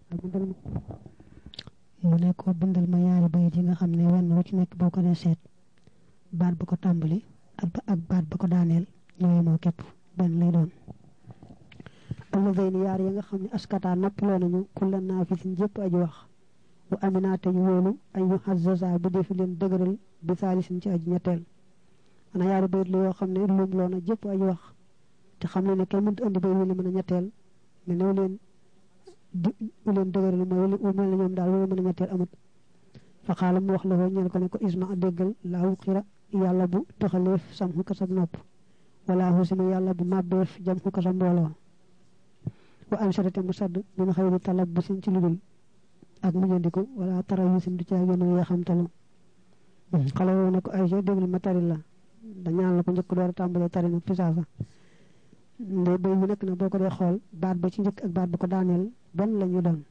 mu ne ko bindal ma yaari bayit yi nga xam ne wenn wu ci nekk boo ko dee seet baat ba ko tàmbali ak ak baat ba ko daaneel ñooy moo képp benn lay doon alladayni yaar ya nga xam ne askata noppaloo nañu kulla naafisin jëpp aji wax wa aminaate ñu wóolu ay yu xazaza bu defi leen dëgëral bi saalisin ci aji ñetteel ana yaari bayit la yoo xam ne lum loo na jëpp aji wax te xam ne ne kenn mënut andi bayit wi li mën a ñetteel mais new leen u leen dëgëral mooy wu mel ne ñoom daal wu mën a ñetteel amut fa xaala mu wax la ko ñeel ko ne ko isma a déggal laahu xira yàlla bu toxaleef sam xu ko sa nopp wala husima yàlla bu màbbeef jam xu ko sa mbooloo wa ansharate mu sadd min xayri talab bu sin ci ludul ak mu ñandiku wala tara yusin du ci ak yenu ya xam talu xale woo ne ko ay je déglu ma tari la da ñaan la ko njëkk door a tàmbalee tari na pisaasa ndey bay mu nekk na boo ko dee xool baat ba ci njëkk ak baat ba ko daaneel ban la ñu doon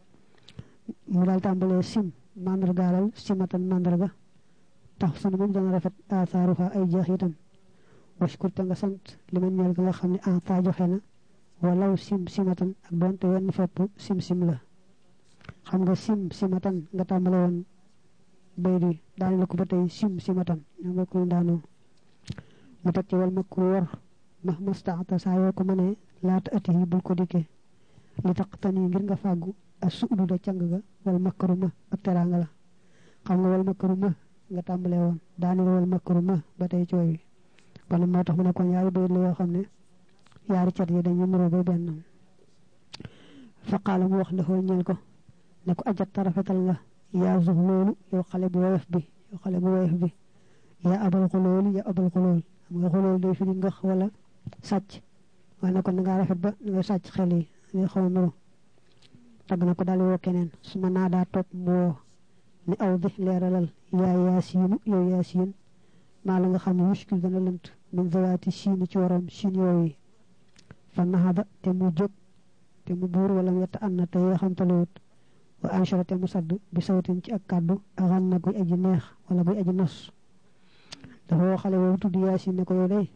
mu daal tàmbalee sim mandargaalal simatan mandarga tax sunu moom dana rafet athaaruha ay jeexitam washkur te nga sant li ma ñeel nga xam ne ata joxe na walaw sim simatan ak doonte wenn fepp sim sim la xam nga sim simatan nga tàmbale woon bay di daane la ko ba tey sim simatan ñoo bokk ñu daanoo mu teg ci wal makru war ma mastaata saa yoo ko mënee laata ati yi bul ko dikkee li tax tani ngir nga fàggu ak suudu da càng ga wal makru ma ak teraanga la xam nga wal makru ma nga tàmbale woon daane la wal makru ma ba tey cooy wi kon moo tax mu ne kon yaari bayit la yoo xam ne yaari cat yi dañu nuroo ba benn faqaala mu wax la xoo ñeel ko ne ko ajat rafetal nga yaa zux loolu yow xale bu woyof bi yow xale bu woyof bi yaa abal xulool yaa abal xulool xam nga xulool day firi ngax wala sàcc waaye ne kon da ngaa rafet ba ngay sàcc xel yi ngay xaw a nuru tagg na ko daal woo keneen su ma naa daa topp mu woo ni aw di leeralal yaa yaasiinu yow yaasiin maa la nga xam ne muskil dana lënt min zawaati siin ci waroom siin yooyu fa naxada te mu jóg te mu buur wala mu yetta anna te yoo xam taluwut wa anshara te mu sadd bi sawtin ci ak kàddu axan na guy aji neex wala guy aji nos dafa woo xale woowu tudd yaasin ne ko yow day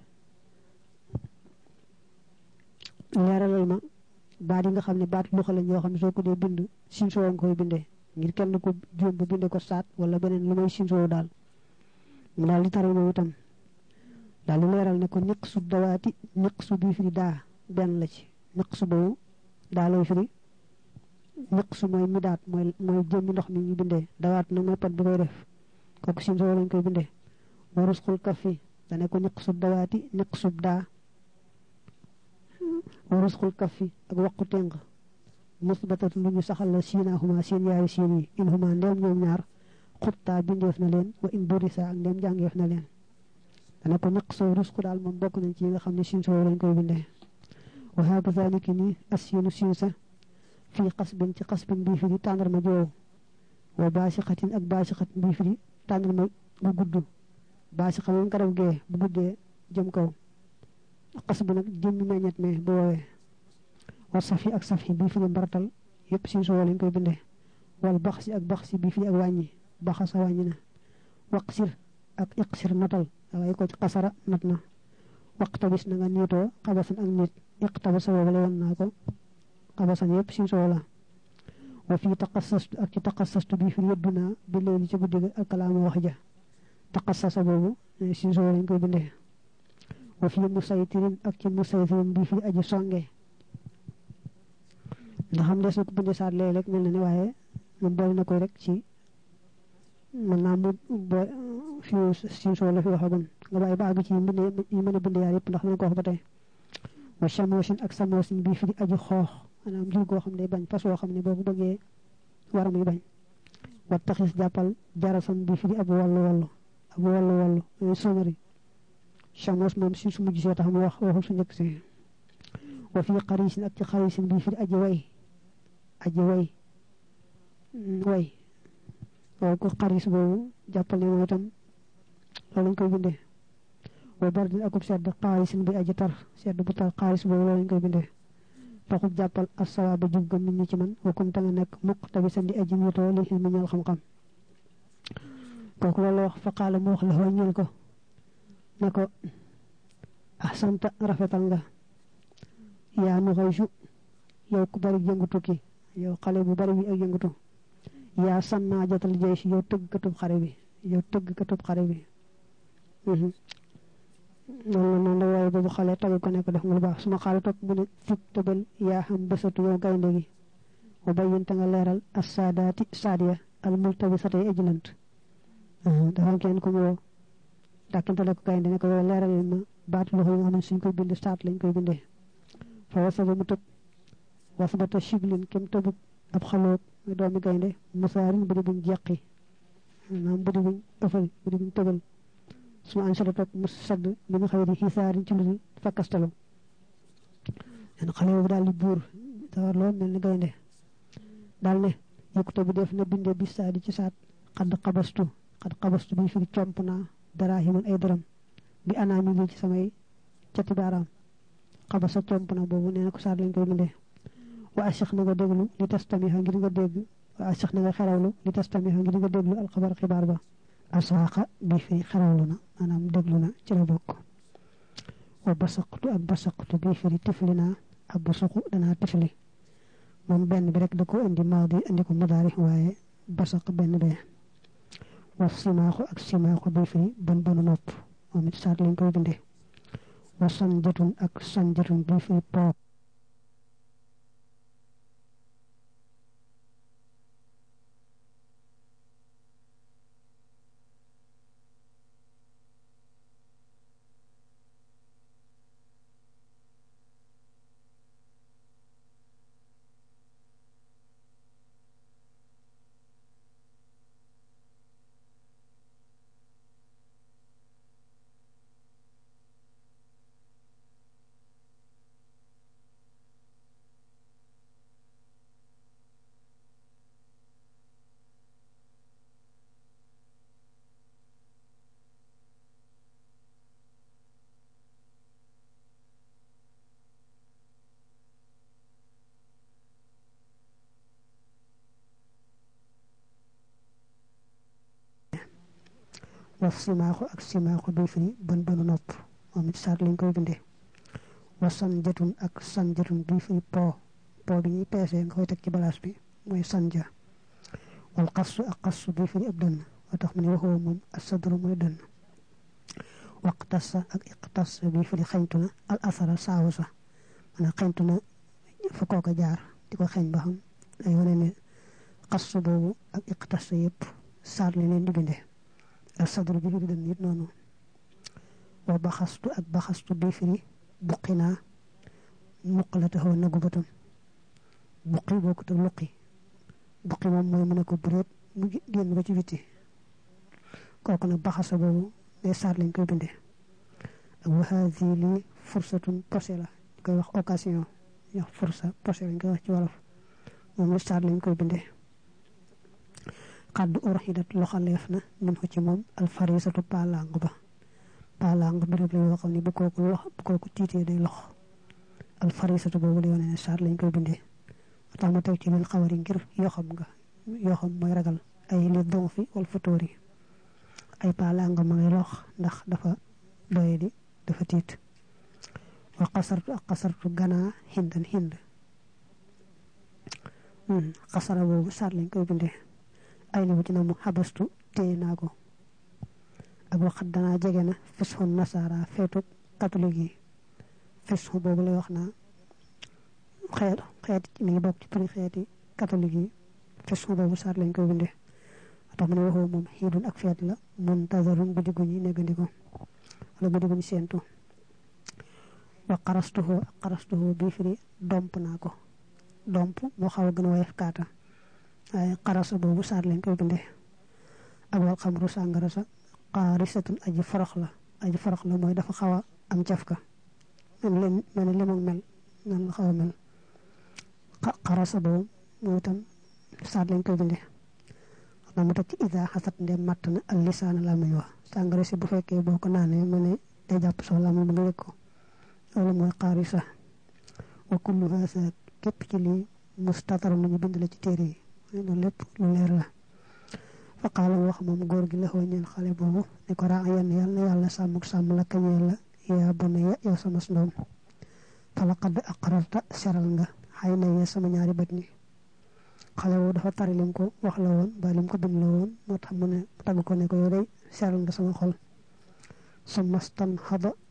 leeralal ma baat yi nga xam ne baat lu xale yoo xam ne soo ko dee bind sin soo nga koy bindee ngir kenn ko juum bu binde ko saat wala beneen lu may sin soo daal mu daal di tari moom itam daal di leeral ne ko ñëq su dawaati ñëq su bii firi daa benn la ci ñëq su boobu daa lay firi ñëq su mooy midaat mooy mooy jëmmi ndox mi ñu bindee dawaat nag mooy pot bi koy def kooku sin soo lañ koy bindee warus xul kaf fi dane ko ñëq su dawaati ñëq su daa warus xul kaf fi ak waqu téng musbatatu lu ñu saxal la siinaahuma seen yaari siin yi in huma ndeem ñoom ñaar xuttaa bindeef na leen wa in burisa ak ndem jàngeef na leen dana ko ñaq soo rusku daal moom bokk nañ ci yi nga xam ne siin soo lañ koy bindee wa hakaza niki ni asiinu siin sa fii xasbin ci xasbin bii fi di tàndarma joow wa baasixatin ak baasixatin bii fi di tàndarma bu gudd baasixa moom garab gee bu guddee jëm kaw xas bi nag jëmmi meññet me bu woowee wa safi ak safi bii fi di mbartal yëpp siin soo lañ koy bindee wal bax si ak bax si bii fi ak wàññi baxasa wàññi na waqsir ak iqsir natal waaye ko ci xasara nat na waqtabis na nga niitoo xabasan ak nit iqtabasa boobu la woon naa ko xabasan yëpp sin soo la wa fii taqassastu ak ci taqassastu bii fi yëddu naa bi léegi ci guddi ga ak kalaama wax ja taqassasa boobu sin soo lañ koy bindee wa fii musaytirin ak ci musaytirin bii fi aji songe ndax xam des na ko bindee saat léeg-léeg mel na ne waaye moom boole na koy rek ci mën naa mu boo fi sin soo la fi waxagun nga bàyyi ba àgg ci mbind yi mën a bind yaar yëpp ndax dana ko wax ba tey wa samoosin ak samoosin bii fi di aji xoox maanaam jur goo xam ne bañ fas woo xam ne boo ko bëggee war muy bañ wa taxis jàppal jarasan bii fi di ab wallu wallu ab wallu wallu sonari samoos moom si su mujj see tax mu wax waxul su njëkk si wa fii xarisin ak ci xarisin bii fi di aji way aji way way waaw ko xaris boobu jàppal ne mooy itam loolu lañ koy bindee wa bardin akub sedd xaarisin bi aji tar sedd bu tar xaaris boobu loolu lañ koy bindee taxub jàppal assawa ba jub gëm nit ñi ci man wakum ta nga nekk mukk tabi sandi aji ñitoo li xil mi ñal xam-xam kooku loolu wax fa qaala mu wax la ñeel ko ne ko ahsanta rafetal nga yaa nu xaysu yow ku bari yëngutu ki yow xale bu bari bi ak yëngutu yaa sannaa jatal jay si yow tëgg katub xare bi yow tëgg katub xare bi non non la way bobu xale tagu ko ne ko def nga lu baax suma xala tok mu ne fuk tebal ya xam besatu yow gaynde gi wa bayinta nga leral as-sadati sadiya al multabisati ejlant dafa kenn ko mo dakantale ko gaynde ne ko leral ma baat lu xey nga suñ koy bind saat lañ koy bindé fa wasaba mu tëb wasbata shiblin kem tëbuk ab xaloog doomi gaynde musaarin bu di buñ jeqi maanaam bu di buñ ëffal bu di buñ tëbal suma ansala topp mu sadd li nga xëy di xisaarin ci lu fakkastalu en xale boobu daal di buur tawar lool mel ni gaynde daal ne yokkute bu def na binde bi saadi ci saat xadd xabastu xadd xabastu bi fi comp naa daraahiman ay dërëm bi anaami li ci samay cati baaraam xabasa comp na boobu nee na ko saat lañ koy bindee wa ashax na nga déglu li tastamiha ngir nga dégg wa ashax na nga xerawlu li tastamiha ngir nga déglu alxabar xibaar ba asaaqa bi fi xerawlu na maanaam déglu na ci la bokk wa basaqtu ak basaqtu bi fi tifli naa ak basuqu danaa tifli moom benn bi rek da ko indi maadi indi ko mudaari waaye basaq benn bee wa simaaxu ak simaaxu bi fi bon bonu nopp moom it saat lañ koy bindee wa sanjatun ak sanjatun bi fi poop wa simaaxu ak simaaxu bi fi bon bonu nopp moom it saat lañ koy bindee wa sanjatun ak sanjatun bi fi po po bi ñuy peesee nga koy teg ci balaas bi mooy sanja wal qassu ak qassu bi fi ab dënn wa tax mu ne waxoo moom as-sadru mooy dënn waqtassa ak iqtass bi fi xañtu na al asara saawu sa maanaam xañtu na fa kooka jaar di ko xañ ba xam ay wane ne qassu boobu ak iqtass yëpp saat la leen di bindee الصدر بي في دن نيت نونو وبخست اك بخست بي في بقنا مقلته نغبتم بقي بوكو تو لقي بقي مom moy منako بريت mu genn ba ci biti koku nak baxasa bobu day sar lañ koy bindé wa hadhi li fursatun posela koy wax occasion ya fursa posela lañ koy wax ci wolof mom sar lañ koy bindé qad urhidat lo xalefna min ko ci mom al farisatu palang ba palang bi rek la yo xamni bu koku lox bu koku tité day lox al farisatu bobu day wone sar lañ koy bindé tax ma tek ci lil xawari ngir yo xam nga yo xam moy ragal ay li donfi wal futori ay palang ma ngay lox ndax dafa doyedi dafa tit wa qasartu qasartu gana hindan hind hmm qasara bobu sar lañ koy bindé ay li ci na mu habastu tey nako ak wax dana jegena fishu nasara fetu catholique yi fishu bobu lay wax na xeet xeet mi bok ci pri xeeti catholique yi fishu bobu sar lañ koy bindé tax mu ne waxo mom hidun ak feet la muntazarun bu digu ñi negandiko wala bu digu ñi sentu wa qarastuhu qarastuhu bi firi domp nako domp mo xawa gëna wayef kata ay qarasa bobu sar lañ koy bindé ak wal khamru sangara sa qarisatun aji farax la aji farax la moy dafa xawa am ciafka man len man lemok mel nan la xawa mel qarasa bobu moy tam sar lañ koy bindé na mu tek ci idha hasat ndem matna al lisan la may wax sangara ci bu fekke boko nané mané day japp so la mu nga ko wala moy qarisa wa kullu hasa kep ci li mustatar ñu bind la ci téré ñu lepp lu leer la fa qala wax mom gor gi la ho ñen xalé bobu ni ko ra'yan yalla yalla samuk sam la kañe la ya bon ya yow sama ndom fa laqad aqrarta sharal nga hayna ya sama ñaari bat ni xalé wo dafa tari lim ko wax la won ba lim ko bind la won mo tax mu ne tag ko ne ko yow day sharal nga sama xol sumastan hada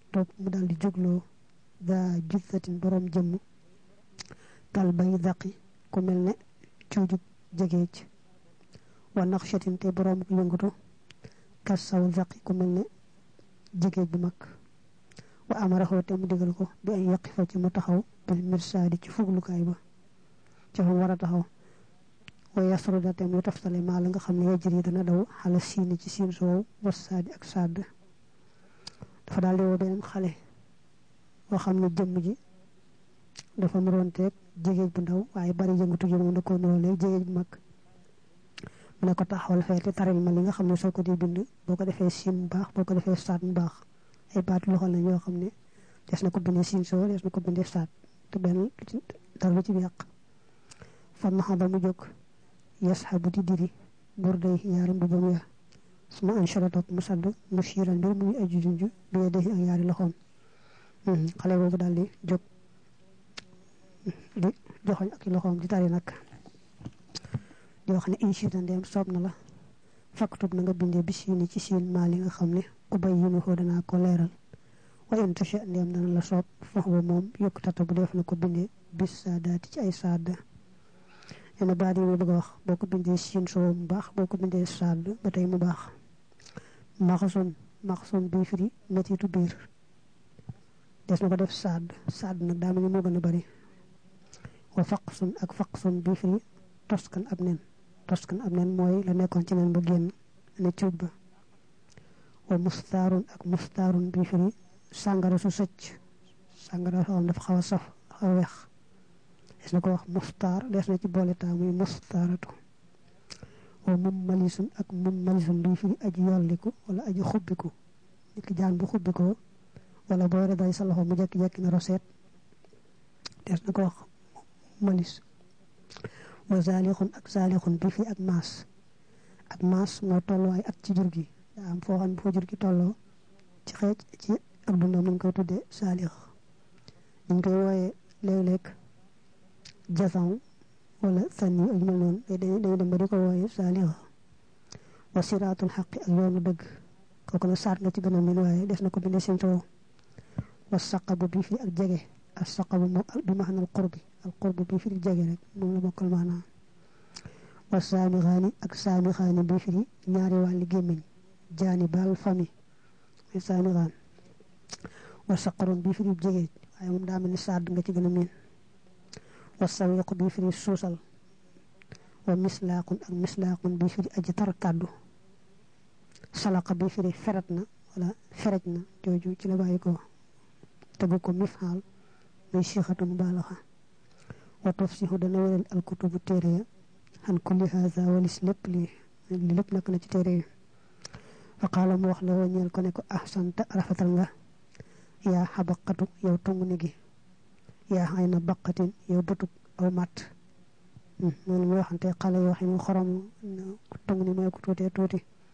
topp mu daal di jógloo daa jithatin borom jëmm kal bay daqi ku mel ne cuujub jegeej wa naqshatin te borom yëngutu kas saw daqi ku mel ne jegeej bu mag wa amarahu te mu digal ko bi ay yaqifa ci mu taxaw bil mirsaadi ci fuglukaay ba ci fa war a taxaw wa yasruda te mu taftale maa la nga xam ne yajri dana daw xala siini ci siin soow wasaadi ak sadd dafa daal di woo beneen xale boo xam ne jëmm ji dafa nuroonteeg jigéej bu ndaw waaye bari yëngatu ji mu da koo nuróolee jigéej bu mag mu ne ko taxawal fee te taril ma li nga xam ne soo ko di bind boo ko defee siin mu baax boo ko defee saat mu baax ay baatu loxo lañ yoo xam ne des na ko bindee siin soo des na ko bindee saat te benn dara lu ci yàq fan ma xam ba mu jóg yasxabu di diri burday yaari mbubam ya suma anshara topp mu sadd mu siiral mbir muy aju junj bi day ak yaari loxoom xale boobu daal di jóg di joxoñ ak loxoom di tari nag di wax ne inchita ndeem soob na la faktub na nga bindee bi siini ci siin maa li nga xam ne ubay yi nu ko danaa ko leeral wa in tasha ndeem dana la soob fax ba moom yokk tata bu def na ko bindee bis saadaati ci ay saada yenn baat yi mu bëgg a wax boo ko bindee siin soo mu baax boo ko bindee saad ba tey mu baax maxason maxason bii firi mettitu biir des na ko def saad saad nag daa mel ni moo gën a bari wa faqsun ak faqsun bii firi toskan ab nen toskan ab nen mooy la nekkoon ci nen ba génn ne cuuj ba wa mustaarun ak mustaarun bii firi sàngara su sëcc sàngara soo xam dafa xaw a saf xaw a weex des na ko wax mustaar des na ci boole taa muy mustaaratu wa mum malisun ak mum malisun bii firi aji yolliku wala aji xubbiku nit ki jaan bu xubbikoo wala boo yore day sa loxo mu jekki-jekki na roseet des na ko wax malis wa zaalixun ak zaalixun bi fi ak maas ak maas moo tolloo ay at ci jur gi daa am foo xam ne foo jur gi tolloo ci xeej ci ak dundam ñu koy tuddee zaalix ñu koy wooyee léeg-léeg jasan wala sànni ak mel noonu dañuy dem ba di ko wooyee zaalix wa siraatul xaqi ak yoonu dëgg kooku na saat nga ci gën a min waaye des na ko bindee seen too wa saqabu bi fi ak jege ak saqabu moom bi maxanal qurbi al qurbu bi firi jege rek moom la bokkal maanaam wa saamixaani ak saamixaani bi firi ñaari wàlli gémmiñ jaani baal fami mooy saamixaan wa saqarun bi firi jege waaye moom daa mel ni saad nga ci gën a miin wa sawiqu bi firi suusal wa mislaaqun ak mislaaqun bi firi aji tar kàddu salaqa bi firi feret na wala ferej na jooju ci la bàyyi ko tegu ko mifhaal muy sixatu mubaalaxa wa tafsihu dana wéral alkutubu téere ya xan kulli haza walis lépp li li lépp nak na ci téere yi fa qaala mu wax la woo ñeel ko ne ko ahsanta rafetal nga yaa xabaqatu yow tungu ni gi yaa xay na baqatin yow bëtug aw mat noonu mu waxante xale yoo xam ne xorom tungu ni mooy ko tuutee tuuti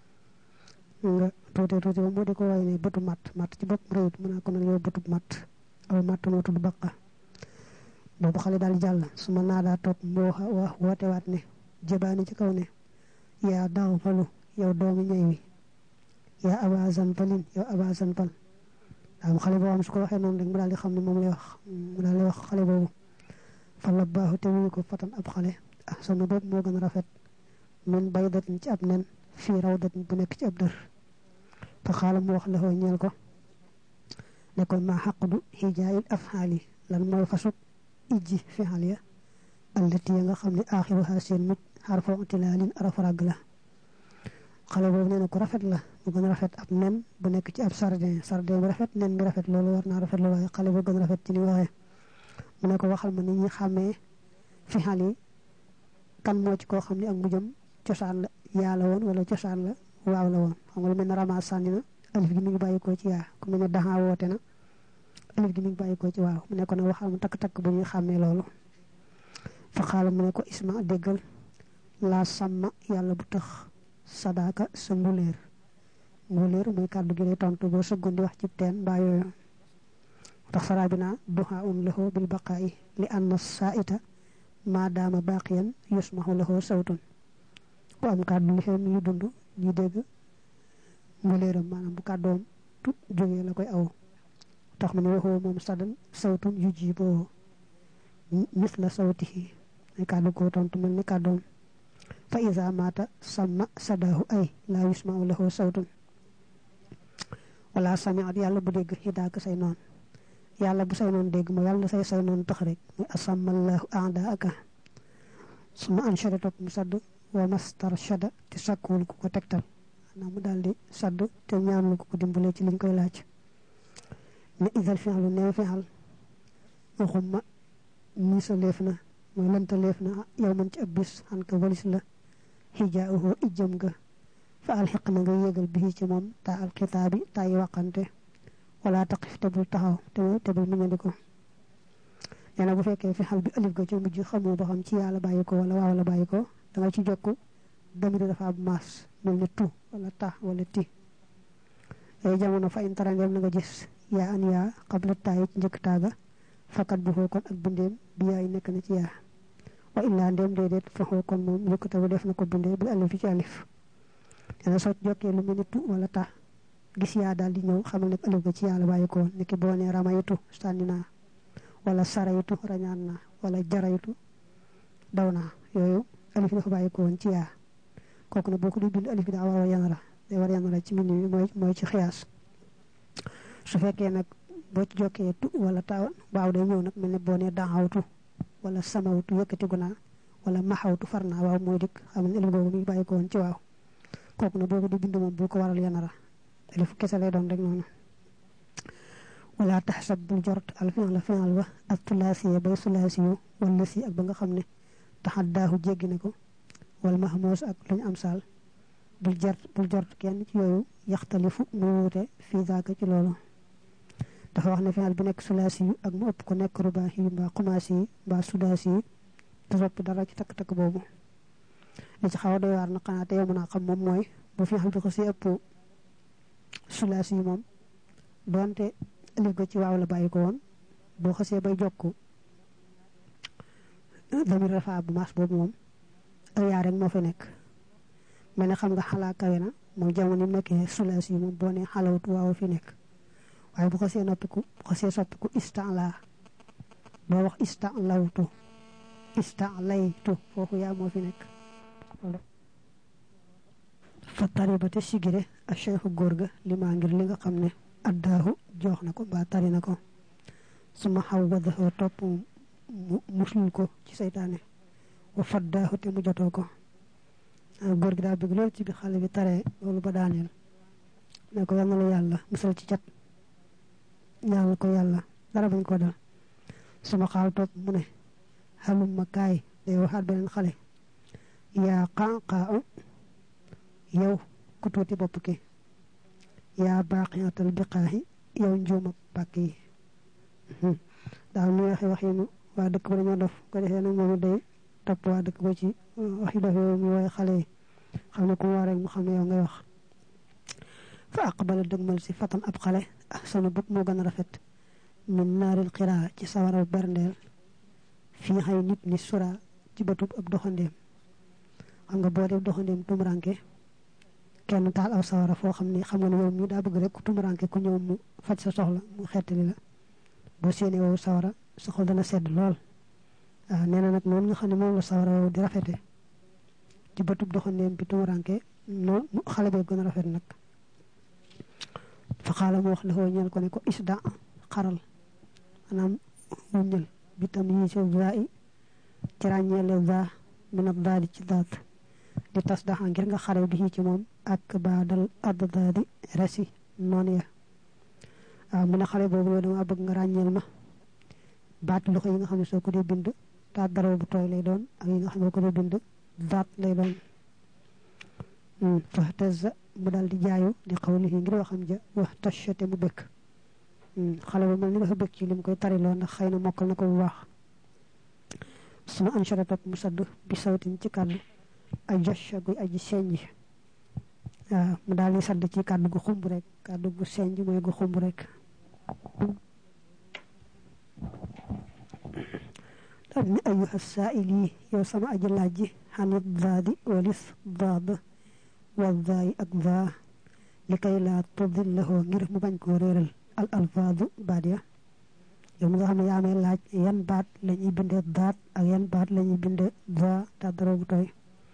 nga tuutee tuuti ba moo di ko waaye ne bëtu mat mat ci bopp réewut mu naa ko nag yow bëtub mat aw mat moo tudd baqa boobu xale daal jàll su ma naa daa topp moo wax woote waat ne jëbaani ci kaw ne yaa daw falu yow doomi ñay wi yaa aba zanbalin yow aba zanbal daam xale boo xam su ko waxee noonu rek mu daal di xam ne moom lay wax mu daal di wax xale boobu fa la baaxu te wuyu ko fatan ab xale ah sama boobu moo gën a rafet min baydatin ci ab nen fii rawdatin bu nekk ci ab dër fa xaala mu wax la xoo ñeel ko ne ko maa xaqdu xijaayil afxaali lan mooy fasuk ijji fixal ya allati ya nga xam ne aaxiruha seen mujj xarfo tilaalin araf ràgg la xale boobu nee na ko rafet la mu gën a rafet ab nen bu nekk ci ab sardin sardin bu rafet nen bi rafet loolu war naa rafet la waaye xale boo gën a rafet ci ni waxee mu ne ko waxal ma ni ñi xàmmee fixal yi kan moo ci koo xam ne ak mujjam cosaan la yaa la woon wala cosaan la waaw la woon xam nga lu mel ne rama sànni na alif gi mi ngi bàyyi koo ci yaa ku mel ne daxaa woote na alif gi mi ngi bàyyi koo ci waaw mu ne ko nag waxal mu takk-takk bu ñuy xàmmee loolu fa xaala mu ne ko isma déggal laa sàmma yàlla bu tax sadaka sa nguleer nguleer muy kàddu gi lay tontu boo sëggoon di wax ci teen mbaa yooyu tax saraa bi naa duhaa un lahu bil baqaayi li anna saaita maadaama baaqiyan yusmahu lahu sawtun ku am kàddu li xew mi ngi dund ñuy dégg nguleeram maanaam bu kàddoom tut jógee la koy aw tax mu ne waxoo moom sadan sawtun yujiboo misla sawtihi ay kàddu ko tontu mel ni kàddoom fa iza mata sama sadahu ay la yusma'u lahu sawtun wala sami'at yàlla bu dégg hidaaka say noon yàlla bu say noon dégg mo yàlla say say noon tax rek muy asammallahu a'daaka suma anshada topp mu sadd wa mastarshada te sàkkuwul ku ko tegtal na mu daldi sadd te ñaanul ku ko dimbale ci liñ koy laaj ne idal fi'lu ne fi'al waxuma ni sa leef na mooy lanta leef na yow man ci ab bis xan ka walis la xijaahu ijjam ga fa alxiq na nga yéegal bi ci moom taa alxitaabi taay waqante wala taqif te bul taxaw te te bul muñandiko nee na bu fekkee fi'al bi alif ga ci mujj xamoo ba xam ci yàlla bàyyi ko wala waaw la bàyyi ko da nga ci jokku damir dafa ab maas mel ni tu wala ta wala ti ay jamono fa intara ngam na nga gis yaa an yaa qabla taay ci njëkk taaga fakat bu kon ak bindeem bi yaay nekk na ci yaa wa illa ndem dedet fa kon moom yëkkata bu def na ko bindee bi alif ci alif dana soo jokkee lu mel ni tu wala ta gis yaa daal di ñëw xamal ne alif ga ci yàlla bàyyi ko niki boo nee ramaytu sànni naa wala saraytu rañaan naa wala jaraytu daw naa yooyu alif dafa bàyyi ko woon ci yaa kooku ne boo ko di bind alif daa war a yanara day war a yanara ci mbind mi mooy mooy ci xiyaas su fekkee nag boo ci jokkee tu wala ta waaw day ñëw nag mel ne boo nee daxawtu wala samawtu yëkkatigu naa wala maxawtu far naa waaw mooy dikk xam ne alif googu mi bàyyi ko woon ci waaw kooku ne boo ko di bind moom bul ko waral yanara alif kese lay doon rek noonu wala taxsab bul jort al fi'l la fi'l ba ak tulaasiya bay sulaasiyu wala si ak ba nga xam ne taxaddaahu jéggi na ko wal mahmuus ak luñ am saal bul jort bul jort kenn ci yooyu yaxtalifu mu wuute fii zaaka ci loolu dafa wax ne fi'l bi nekk sulaasiyu ak mu ëpp ko nekk rubaahi mbaa xumaasi mbaa sudaasi te soppi dara ci takk-takk boobu li ci xaw a doy waar na xanaa te yow mën a xam moom mooy bu fi'l bi ko si ëpp sulaasi yi moom doonte alif ga ci waaw la bàyyi ko woon boo xasee bay jokku damir rafa bu maas boobu moom ak yaa rek moo fa nekk mel ne xam nga xalaa kawe na moom jamono yi nekkee sulaasi yi moom boo nee xalawtu waaw fi nekk waaye bu xasee noppiku bu xasee soppiku ista'la doo wax ista'lawtu ista'laytu foofu yaa moo fi nekk fa taribate sigire a cheikhu góor ga li maa ngir li nga xam ne addaahu jox na ko ba tari na ko suma xaw wadaxoo topp mu muslul ko ci seytaane wa faddaahu te mu jotoo ko góor gi daa bëgg loolu ci bi xale bi taree loolu ba daaneel ne ko yal na la yàlla musal ci cat ñaanal ko yàlla dara bañ ko dal suma xaal topp mu ne xalum ma kaay day waxaat beneen xale yaa qanqaa yow ku tuuti bopp ki yaa baaqiyatal biqaahi yow njuuma pàkk yi daal ñu waxe wax yi waa dëkk ba dañoo dof ko defee nag moom day topp waa dëkk ba ci wax yi dof yooyu mu wooye xale yi xam ne ku mu war rek mu xam ne yow ngay wax fa aqbala dëgmal si fatan ab xale ahsanu bopp moo gën a rafet min naaril xiraa ci sawaraw berndeel fii xay nit ni sura ci bëtub ab doxandeem xam nga boo def doxandeem tumuranke kenn taal aw sawara foo xam ne xam nga ne yow mii daa bëgg rek ku tumuranke ku ñëw mu faj sa soxla mu xettali la boo séenee wow sawara sa xol dana sedd lool waaw nee na nag noonu nga xam ne moom la sawara wow di rafete ci bëtub doxandeem bi tumuranke noonu xale bee gën a rafet nag fa xaala mu wax la foo ñeel ko ne ko isda xaral maanaam wuññal bi tam yi si zaa i ci ràññeele zaa min ab daadi ci daat di tas daxa ngir nga xare bi ci moom ak baadal add daadi resi noonu ya waaw mu ne xale boobu yow dama bëgg nga ràññeel ma baat loxo yi nga xam ne soo ko dee bind taat dara bu tooy lay doon ak yi nga xam ne ko dee bind daat lay doon fa tazza mu dal di jaayu di xawli yi ngir waxam ja wax tashate mu bëkk xale bu mel ni dafa bëgg ci lim koy tariloo ndax xëy na mokkal na ko bu baax suma anshara topp mu sadd bi sawtin ci kàddu ay josha guy aji senj waaw mu daal di sadd ci kàddu gu xumb rek kàddu gu senj mooy gu xumb rek daal ni ayuha saa'ili yow sama aji laaj ji xanit daadi walis daad wa daay ak daa li kay laa tudillahoo ngir mu bañ koo réeral al alfaadu baat ya yow mi nga xam ne yaa amee laaj yan baat la ñuy bindee daat ak yan baat la ñuy bindee za tàddara bu tooy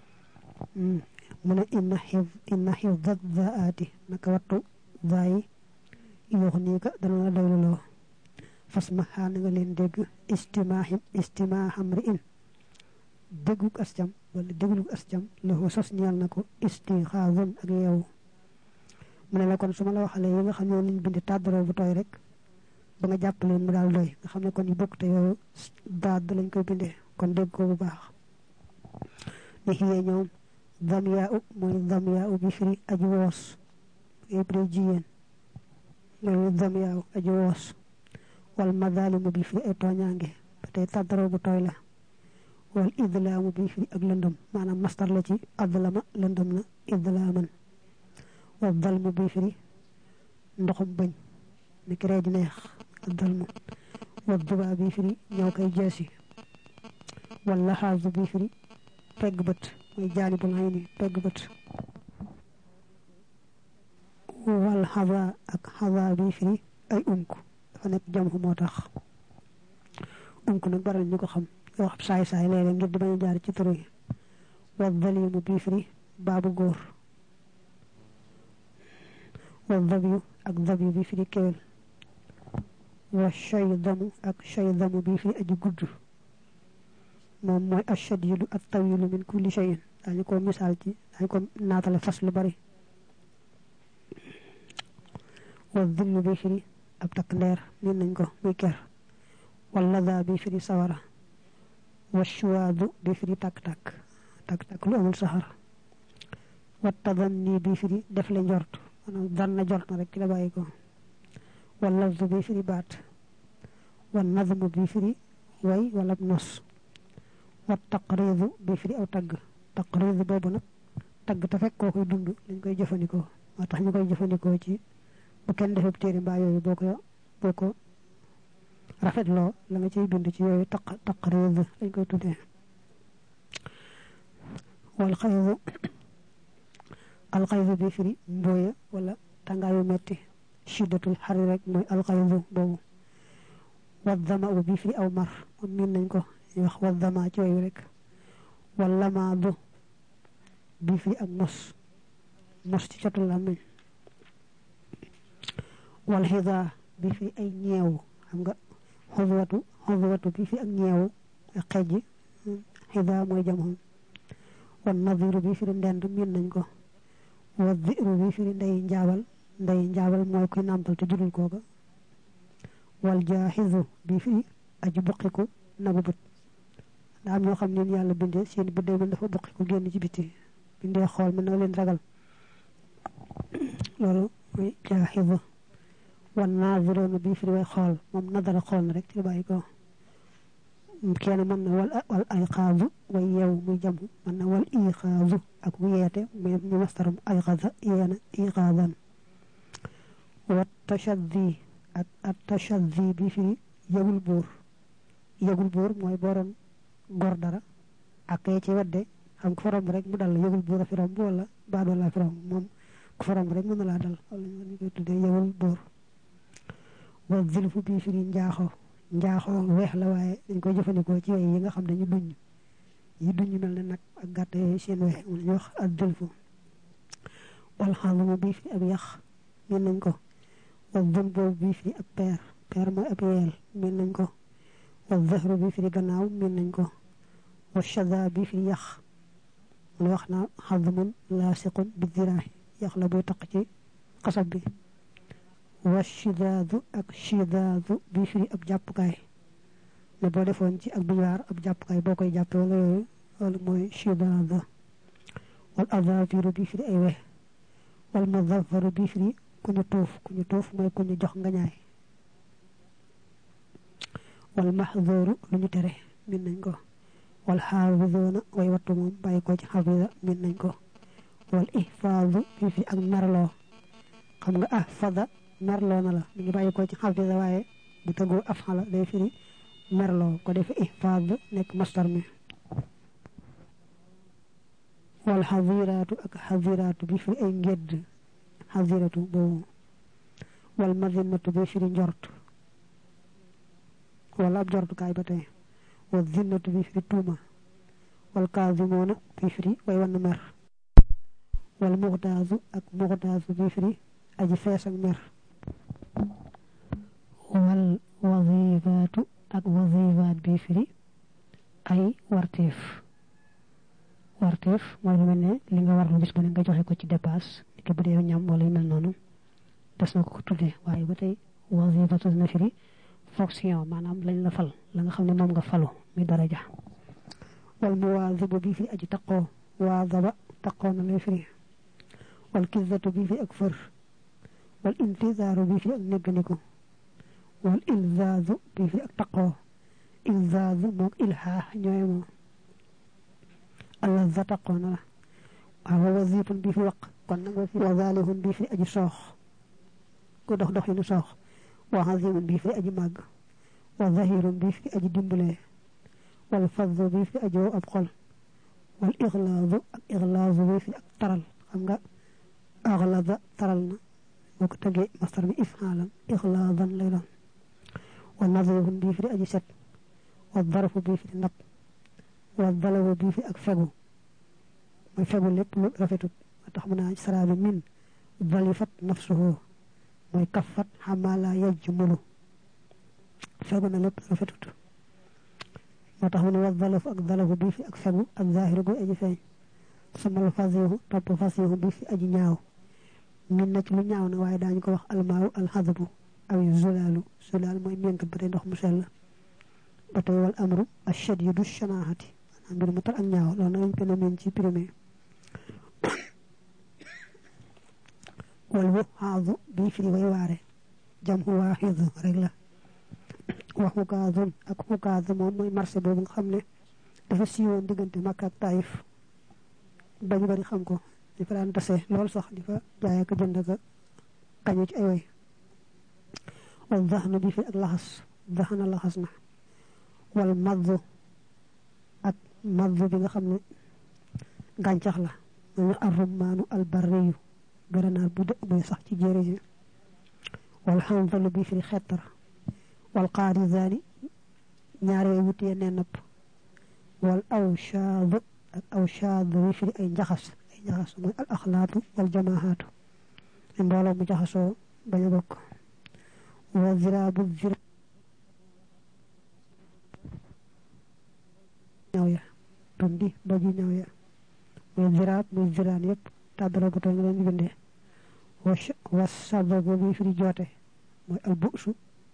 mu ne inna xif inna xif dat zaati naka wattu za yi yoox nii ka dana la doyluloo fas ma xaana nga leen dégg istimaaxim istimaaxam ri in déggug ascam wala déglug ascam loxo sos ñeel na ko istixaazun ak yeewu mu ne la kon su ma la waxalee yi nga xam ne liñ bindi tàddara bu tooy rek ba nga jàpp leen mu daal doy nga xam ne kon yu bokk te yooyu daad lañ koy bindee kon dégg ko bu baax ni xiyee ñoom damyaa u mooy damyaa u bi firi aji woos yëpp day jigéen loolu damyaa u aji woos wal madalimu bi firi ay tooñaange ba tey tàddara bu tooy la wal idlaamu bi firi ak lëndëm maanaam mastar la ci adlama lëndëm na idlaaman wal dalmu bi firi ndoxum bañ ni ki reej neex dalmu wal dubaa bi firi ñëw koy jeesi wal laxaasu bi firi pegg bët mooy jaanibul ayni pegg bët wal xaza ak xaza bi firi ay unk dafa nekk jam moo tax unk nag bari ñu ko xam yoo xam saay saay léeg-léeg ngir di bañ a jaar ci turu yi wal dalimu bi firi baabu góor wal dabyu ak dabyu bi firi kéwél wa shaydamu ak shaydamu bi firi aji gudd moom mooy ashadidu at tawilu min kulli shayin daañu ko misaal ci daañu ko naatale fas lu bari wa dillu bi firi ab takk ndeer min nañ ko muy ker wala daa bi firi sawara wa shuwaadu bi firi takk-takk takk-takk lu amul saxar wa tadanni bi firi def le njort maanaam dan na jort na rek ci la bàyyi ko wa lafzu bi firi baat wa nazmu bi firi way wala nos wa taqridu bi firi aw tagg taqridu boobu nag tagg te fekk koo koy dund lañ koy jëfandikoo moo tax ñu koy jëfandikoo ci bu kenn defee téere mbaa yooyu boo ko boo ko rafetloo la nga ciy bind ci yooyu taq taqrid lañ koy tuddee wal xaydu alxaydu bi firi mbooya wala tàngaayu metti shiddatul xari rek mooy alxaydu boobu wa dama u bi firi aw mar moom miin nañ ko ñu wax wa dama ci yooyu rek wala maadu bi firi ak mos mos ci catul làmmiñ wal xida bi firi ay ñeewu xam nga xudwatu xudwatu bi fi ak ñeewu ak xejj xida mooy jamoon wan nadiru bi firi ndend miin nañ ko wa diru bi firi ndey njaabal ndey njaabal mooy kuy nàmpal te jurul kooga wal jaaxizu bi firi aji buqiku nagu bët daa am ñoo xam ne yàlla bindee seen bët day mel dafa buqiku génn ci biti bindee xool mën na leen ragal loolu mooy jaaxizu wan naziroona bii firi way xool moom nadara xool na rek ci bàyyi ko kenn mën na wal wal ay xaazu way yeew muy jam mën na wal i xaazu ak mu yeete muy mu mastaram ay xaza yeena i xaazan wa tashaddi ak at tashaddi bii firi yëgul buur yëgul buur mooy booroon gor dara ak kay ci wedde xam ko fa romb rek mu dal yëgul buur a fi romb wala baadoo laa fi romb moom ku fa romb rek mën na laa dal wala ñu koy tuddee yëgul buur wa zilfu bii firi njaaxo njaaxo weex la waaye dañ koy jëfandikoo ci yooyu yi nga xam ne ñu duñ yi duñ mel ne nag ak gàtt yooyu seen weex mu ñu wax ak zilfu wal xalumu bii firi ab yax mën nañ ko wa dun boobu bii firi ab peer peer mooy ab yeel mën nañ ko wa zahru bii firi gannaaw mën nañ ko wa shada bii firi yax mu wax naa xadumun laasiqun bi diraahi yax la buy taq ci xasab bi wa shidaadu ak shidaadu bi firi ab jàppukaay ne boo defoon ci ak biñuwaar ab jàppukaay boo koy jàppe wala yooyu loolu mooy shidaadu wal adaafiru bi firi ay we wal mudafaru bi firi ku ñu tuuf ku ñu tuuf mooy ku ñu jox ngañaay wal maxdooru lu ñu tere min nañ ko wal xaafidoona way wattu moom bàyyi ko ci xafida min nañ ko wal ihfaadu bi firi ak merloo xam nga ahfada merloo na la mi ngi bàyyi ko ci xafida waaye bu tëggoo afxala day firi merloo ko defe ihfaad nekk mastar mi wal xaziraatu ak xaziraatu bi firi ay ngedd xaziratu boobu wal madinatu bi firi njort wala ab jortukaay ba tey wa zinnatu bi firi tuuma wal kaazimoona bi firi way wan mer wal muxtaazu ak muxtaazu bi firi aji fees ak mer wal wazifaatu ak wazifaat bi firi ay warteef warteef mooy lu mel ne li nga war lu bis bu ne nga joxe ko ci dépasse ki bu dee ñam wala yu mel noonu des na ko ko tuddee waaye ba tey wazifaatu na firi fonction maanaam lañ la fal la nga xam ne moom nga falu muy daraja wal muwaazibu bi fi aji taqoo waazaba taqoo na lay firi wal kizzatu bi fi ak fër wal intizaaru bi fi ak négganiku wal ilzaazu bi fi ak taqoo ilzaazu moog ilhaa ñooy moo allah za taqoo na la waaw wazifun bi fi waq kon nag wa zaalihun bi fi aji soox ku dox dox yi nu soox wa azimun bi fi aji màgg wa zahirun bi fi aji dimbalee wal faddu bi fi aji wow ab xol wal ixlaazu ak ixlaazu bi fi ak taral xam nga axlaza taral na boo ko tegee mastar bi ifaalan ixlaazan lay doon wa nazihun bi fi aji set wa darfu bi fi ndab wa dalawu bi fi ak fegu mooy fegu lépp lu rafetut tax mu naa saraabi min dalifat nafsuhu mooy kafat xamala yajj mulu fegu na lépp rafetut moo tax mu ne wa dalafu ak dalafu bi fi ak fegu ak zahiru gu aji feeñ sumal fasihu topp fasihu bi fi aji ñaaw min na ci lu ñaaw na waaye daañu ko wax almaaw alxadabu aw zulaalu zulaal mooy méngat ba tey ndox mu sell ba tey wal amru ashadidu shanaahati maanaam mbir mu tar ak ñaaw loolu na lañ ko miin ci primé wal wuxaadu bii firi way waare jam waaxidu rek la wax xukaazun ak xukaazu moom mooy marché boobu nga xam ne dafa siiwoon diggante Makka ak Taïf bañu bari xam ko di fa daan tase lool sax di fa jaay ak jënd ak kañu ci ay way wal zaxnu bii firi ak laxas zaxna laxas na wal maddu ak maddu bi nga xam ne gàncax la mooy arrumaanu albarriyu gërënaar bu dë buy sax ci jéere ji wal xanzalu bi firi xettar wal qaarizaani ñaar yooyu wutee ne napp wal awshaadu ak awshaadu bi firi ay njaxas ay njaxas mooy al axlaatu wal jamaahaatu mbooloo mu jaxasoo bañ a bokk wa ziraabu zira ñaw ya tundi doji ñaw ya muy ziraab muy ziraan yëpp tàddara bu tooy nga leen di bindee wa sababu bi firi joote mooy al bu'su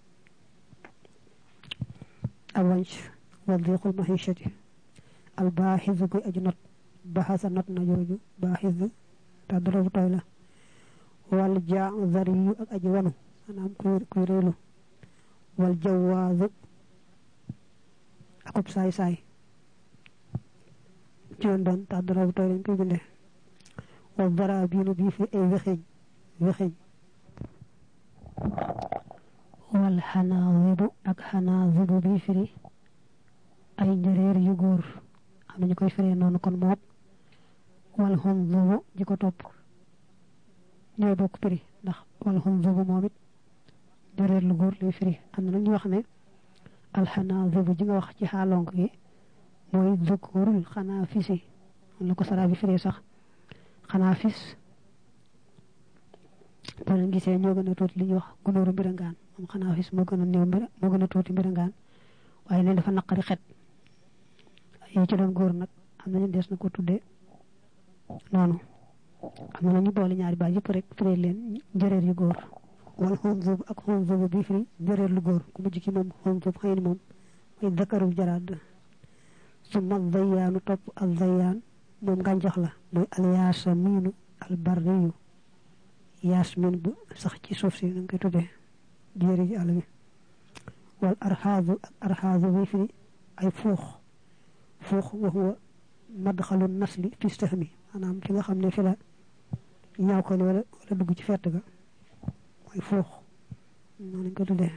al wanc wa diqul mahishati al baaxisu koy aji not baxasa not na jooju baaxisu tàddara bu tooy la wal jaazari yu ak aji wanu maanaam kuy kuy réelu wal jawaazu akub saay saay ci yoon doon tàddara bu tooy lañ koy bindee wa daraabiinu bii fi ay wexeñ wexeñ wal xanaazibu ak xanaazibu bii firi ay njëreer yu góor am nañu koy firee noonu kon moom wal xunzubu ji ko topp ñooy bokk firi ndax wal xunzubu moom it njëreer lu góor lay firi am na nag ñu wax ne al xanaazibu ji nga wax ci xaalonk yi mooy zukurul xanaa fisi la ko saraa bi firee sax xanaa fis boo leen gisee ñoo gën a tuuti li ñuy wax gunóoru mbirangaan moom xanaa fis moo gën a néew mbir moo gën a tuuti mbirangaan waaye ne dafa naqari xet yi ci doon góor nag am nañu des na ko tuddee noonu am na ñu boole ñaari baat yëpp rek firee leen njëreer yu góor wal xunzub ak xunzub bi firi njëreer lu góor ku mujj ki moom xunzub xëy ni moom mooy dakarul jaraad su mag zayaanu topp ak zayaan moom gàncax la mooy alyaasamiinu albarriyu yaasmin bu sax ci suuf si na nga koy tuddee jéeri ji àll bi wal arxaazu ak arxaazu bi firi ay fuux fuux wa huwa madxalu nasli fi stahmi maanaam fi nga xam ne fi la ñaaw ko ne wala wala dugg ci fett ga mooy fuux noonu lañ ko tuddee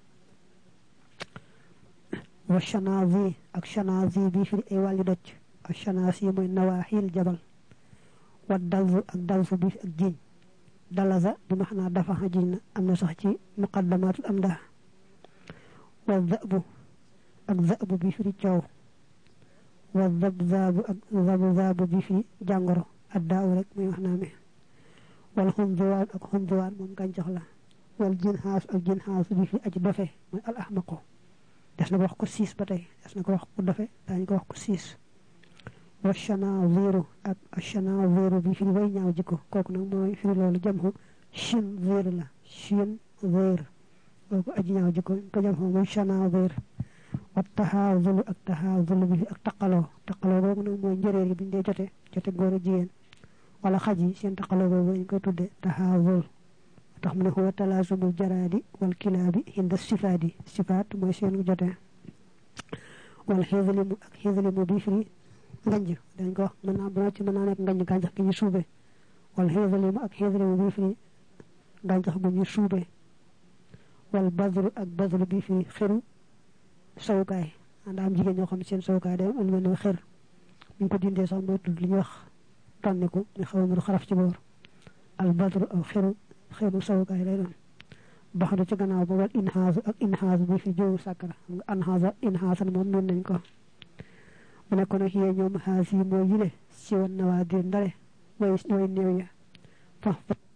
wa shanazi ak shanazi bi firi ay wàlli doj ak shanazi mooy nawaaxil jabal wa dalzu ak dalzu bi ak jiiñ dalaza bi maxnaa dafa xajina am na sax ci muqaddamatul amdah wa dhabu ak dhabu bi fi ciow wa dhabzabu ak dhabzabu bi fi jangoro addaaw rek muy wax naa me wal xunduwaan ak xunduwaan moom gàncax la wal jinxaas ak jinxaas bi fi aji dofe mooy al ahmaqu des na ko wax ko siis ba tey des na ko wax ko dofe daañu ko wax ko siis wa chanaaziru ak chanaaziru bi fi way ñaaw jikko kooku nag mooy fi loolu jamxu chin zir la chin zir kooku aji ñaaw jikko ko jamxu mooy chanaazir wa tahaazulu ak tahaazulu bi fi ak taqaloo taqaloo boobu nag mooy njëreer yi biñ dee jote jote góor a jigéen wala xaj yi seen taqaloo boobu ñu koy tudde tahaazul tax mu ne huwa talaasumul jaraadi wal kilaabi hinda sifaadi sifaat mooy seen jote wal xislimu ak xislimu bi firi ngañ dañ ko wax mën naa bu ci mën naa nekk ngañ gàncax gi ñu suube wal xislimu ak xislimu bi firi gàncax gu ñu suube wal badru ak badru bi firi xiru sawukaay ànda am jigéen ñoo xam seen sawukaay day am lu mel ne xir ñu ko dindee sax mooy tudd li ñuy wax tànniku ñu xaw a xaraf ci boor al badru aw xiru xiru sawukaay lay doon baxdu ci gannaaw ba wal inxaasu ak inxaasu bi fi jóowu sàkkara xam nga anxaasa inxaasan moom mën nañ ko mu ne ko nag yee ñoom xaas yi moo yile si wan na waa dir ndare way way néew ya fa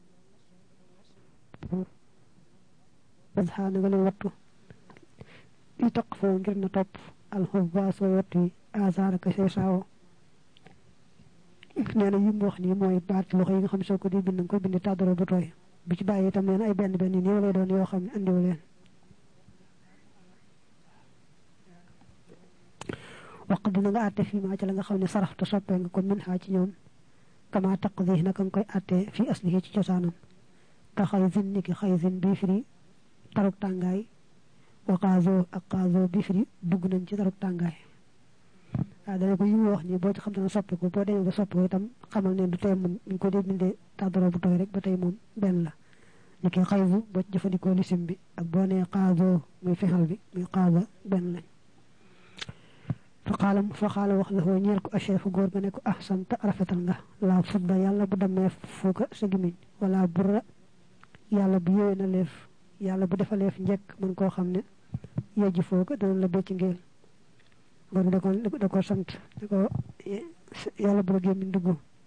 xaa na nga leen wattu li toq foo ngir na topp alxubaas way wattu yi asaara ka say saawo nee na yi mu wax nii mooy baat loxo yi nga xam ne soo ko di bind nga koy bind tàddaro bu tooy bi ci bàyyi itam nee na ay benn benn néew lay doon yoo xam ne andiwu leen waq dina nga àtte fii maa ci la nga xam ne sarafta soppee nga ko min xaa ci ñoom kama taqdi naka nga koy àttee fii aslihi ci cosaanam ka xaysin ni ki xaysin bii firi taruk tàngaay wa xaazoo ak xaazoo bii firi dugg nañ ci taruk tàngaay waaw dana ko yi mu wax nii boo ci xam dana soppi ko boo demee ba soppi ko itam xamal ne du tey moom ñu ko dee bindee tàddaro bu tooy rek ba tey moom benn la ni ki xaysu boo ci jëfandikoo lisim bi ak boo nee xaazoo muy fexal bi muy xaaza benn lañ fa xaala fa xaala wax la foo ñeel ko achefu góor ga ne ko ahsanta rafetal nga laa fudda yàlla bu demee fuuka sa gimiñ wala burra yàlla bu yowee na leef yàlla bu defaleef njëkk mën koo xam ne yejji fooka dana la becc ngeel góor da ko da ko sant da ko yàlla bu la gémmiñ dugg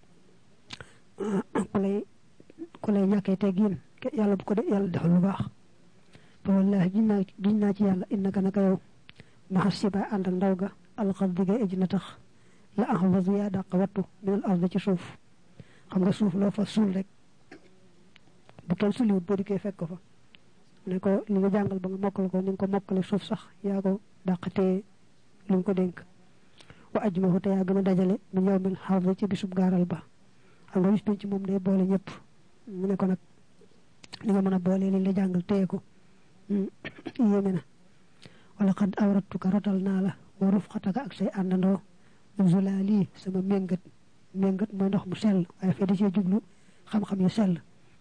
ku lay ku lay ñàkkee teggiin yàlla bu ko de yàlla defal lu baax fa wallahi giñ naa giñ naa ci yàlla innaka naka yow maxas siba ànd ak ndaw ga alxas digay ej na tax la ahvasu yaa dàq wattu minal ard ci suuf xam nga suuf loo fa suul rek bu kenn suliwut boo dikkee fekk ko fa ne ko li nga jàngal ba nga mokkal ko ni nga ko mokkale suuf sax yaa ko dàq tee lu nga ko dénk wa ajmahu te yaa gën a dajale min yawmil xardi ci bisub gaaral ba xam nga bis penc moom day boole ñëpp mu ne ko nag li nga mën a boole li la jàngal téye ko yéeme na wala xad awratuka rotal naa la wa rufqataka ak say àndandoo zulaali sama méngat méngat mooy ndox mu sell waaye fee da cee jublu xam-xam yu sell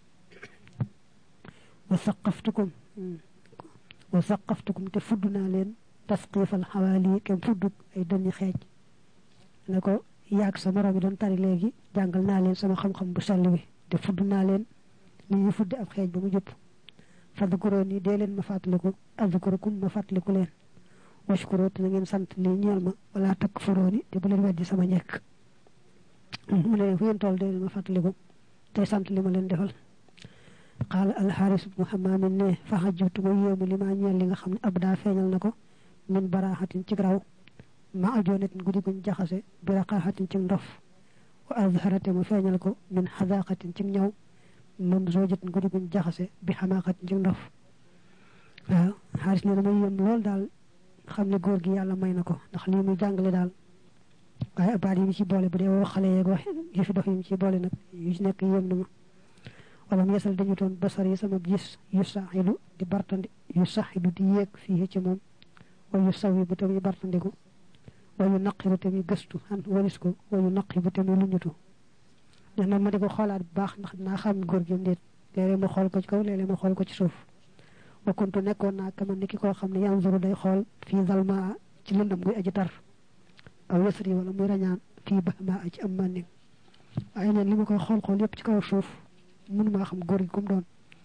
wa saqaftukum wa saqaftukum te fudd naa leen tasqifal xawaali kem fudduk ay dënni xeej ne ko yaag sa morom yi doon tari léegi jàngal naa leen sama xam-xam bu sell bi te fudd naa leen ni ñu fudde ab xeej ba mu jub fadkuroo ni dee leen ma fàttaliku adkurukum ma fàttaliku leen washkuroo te na ngeen sant lii ñeel ma wala takfuroo ni te bu leen weddi sama njekk mu ne leen fu ngeen toll dee leen ma fàttaliku tey sant li ma leen defal qaala alxaaris ibnu xamaamin ne fa xajjatu ma yéemu li ma ñeel li nga xam ne ab daa feeñal na ko min baraaxatin ci raw ma ajoonatin guddi guñ jaxase bi raqaaxatin ci ndof wa azharate mu feeñal ko min xadaaqatin ci ñaw moom zoojatin guddi guñ jaxase bi xamaaqatin ci ndof waaw xaaris ne dama yéem lool daal xam ne góor gi yàlla may na ko ndax lii muy jàngale daal waaye baat yi mu ci boole bu dee woo xale yeeg wax yi fi dox yi mu ci boole nag yu ci nekk yéem na ma wala mu yesal dañu toon basar yi sama gis yu saxilu di bartandi yu saxilu di yéeg fii ci moom wa yu sawi bu tamit bartandiku wa yu naqiru tamit gëstu xan walis ko wa yu naqi bu tamit lu ñutu nee na ma di ko xoolaat bu baax ndax dinaa xam góor gi ndéet léeg-léeg ma xool ko ci kaw léeg-léeg ma xool ko ci suuf wa kuntu nekkoon naa kama ni ki koo xam ne yanzuru day xool fii zalma ci lëndam guy aji tar aw yasri wala muy rañaan fii bahma ci am mànning waaye neen li ma koy xool xool yëpp ci kaw suuf mënuma xam góor gi kum doon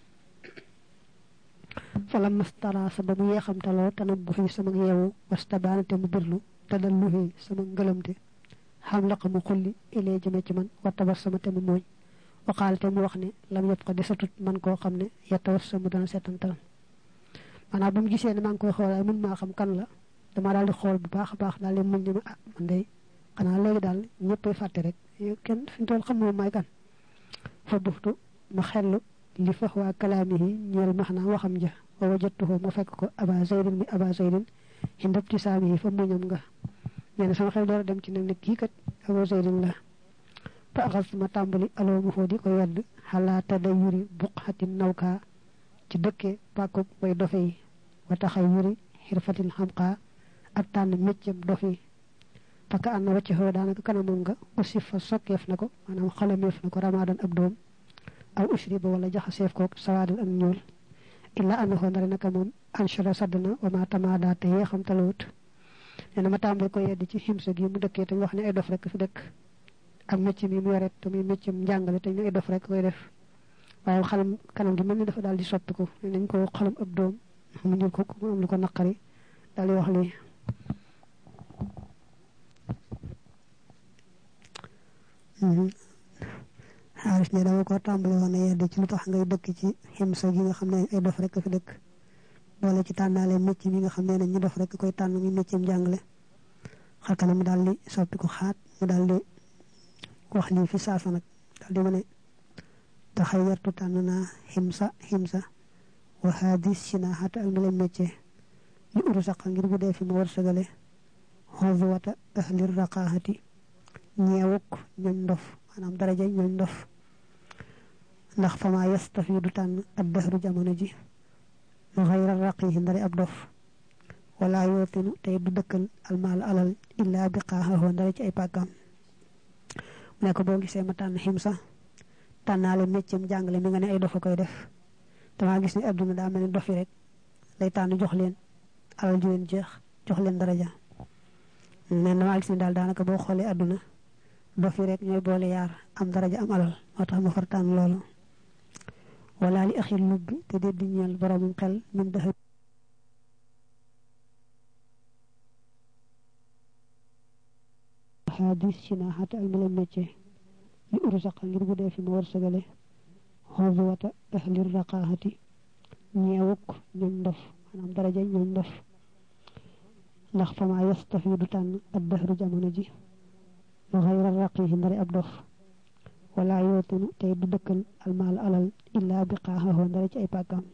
falam mastara sa ba mu yeexamtaloo tanam bu fi sama yeewu wastabaanate mu birlu te dal luxi sama ngëlamte xam laq mu xulli ilee jëme ci man wattabar sama te mu mooñ waxaal te mu wax ne lam yëpp ko di satut man koo xam ne yettawar sa mu dana seetantal maanaam ba mu gisee ne maa ngi koy xool mën maa xam kan la dama daal di xool bu baax a baax daal di muñ ne ma ah man day xanaa léegi daal ñëppay fàtte rek kenn fi mu toll xam moom may kan fa buxtu ma xellu li fax waa kalaamihi ñeel max naa waxam ja wa wajattuhu ma fekk ko aba zaydin mi aba zaydin xindab ci saamihi fa muñam nga nee na sama xel door a dem ci nag ne kii kat aba zaydin la fa axas ma tàmbali aloo mu foo di koy wedd xalaata day yuri buqatin nawkaa ci dëkke pàkkub way dofe yi wa taxay yuri xirfatin xamqaa ak tànn méccam dof yi faka ànd wacc xoo daanaka kanamam nga usif fa sokkeef na ko maanaam xalameef na ko ramaadan ab doom aw usri ba wala jaxaseef koog sawaadan ak ñuul illa ànd xoo ndare naka moom anchara saddna wa ma tamaada te yee xam talawut nee na ma tàmbali ko yeddi ci ximsa gi mu dëkkee te wax ne ay dof rek fi dëkk ak mécc mi mu yoret te muy méccam njàngale te ñu ay dof rek koy def waaye xalam kanam gi mel ni dafa daal di soppiku nañ ko xalam ab doom mu ñuul ko mu am lu ko naqari daal di wax lii xaaris ne dama ko tàmbali woon ne yeddi ci lu tax ngay dëkk ci ximsa gi nga xam ne ay dof rek fi dëkk boole ci tànnaale mécc mi nga xam ne ñu dof rek koy tànn muy méccam njàngale xar kanam mu daal di soppiku xaat mu daal di wax lii fi saasa nag daal di ma ne taxayyartu tànn naa ximsa ximsa wa haadis sinaaxata ak mele mécce li urusaqa ngir bu dee fi ma war sagale xozuwata ahlir raqaaxati ñeewuk ñooñ ndof maanaam daraja ñooñ ndof ndax fama yastafidu tànn ad dahru jamono ji xayra raqihi ndari ab dof wala yootinu tey du dëkkal almaal alal illa biqaaxahu ndari ci ay pàkkam mu ne ko boo gisee ma tànn ximsa tànnaale méccam jàngale mi nga ne ay dofa koy def damaa gis ne adduna daa mel ni dofi rek lay tànn jox leen alal ju leen jeex jox leen daraja mais damaa gis ne daal daanaka boo xoolee adduna dofi rek ñooy boole yaar am daraja am alal moo tax ma far tànn loolu wala li axil lubbi te déet di ñeel boromum xel min daxa xaadis sinaaxate ak mala métier li urusaqa ngir bu dee fi ma war sagale xozuwata ahlir raqaaxati ñeewuk ñooñ ndof maanaam daraja ñooñ ndof ndax fama yastafidu tànn ad dahru jamono ji xayra raqihi ndari ab dof wala yootinu tey du dëkkal almaal alal illa biqaaxahu ndari ci ay pàkkam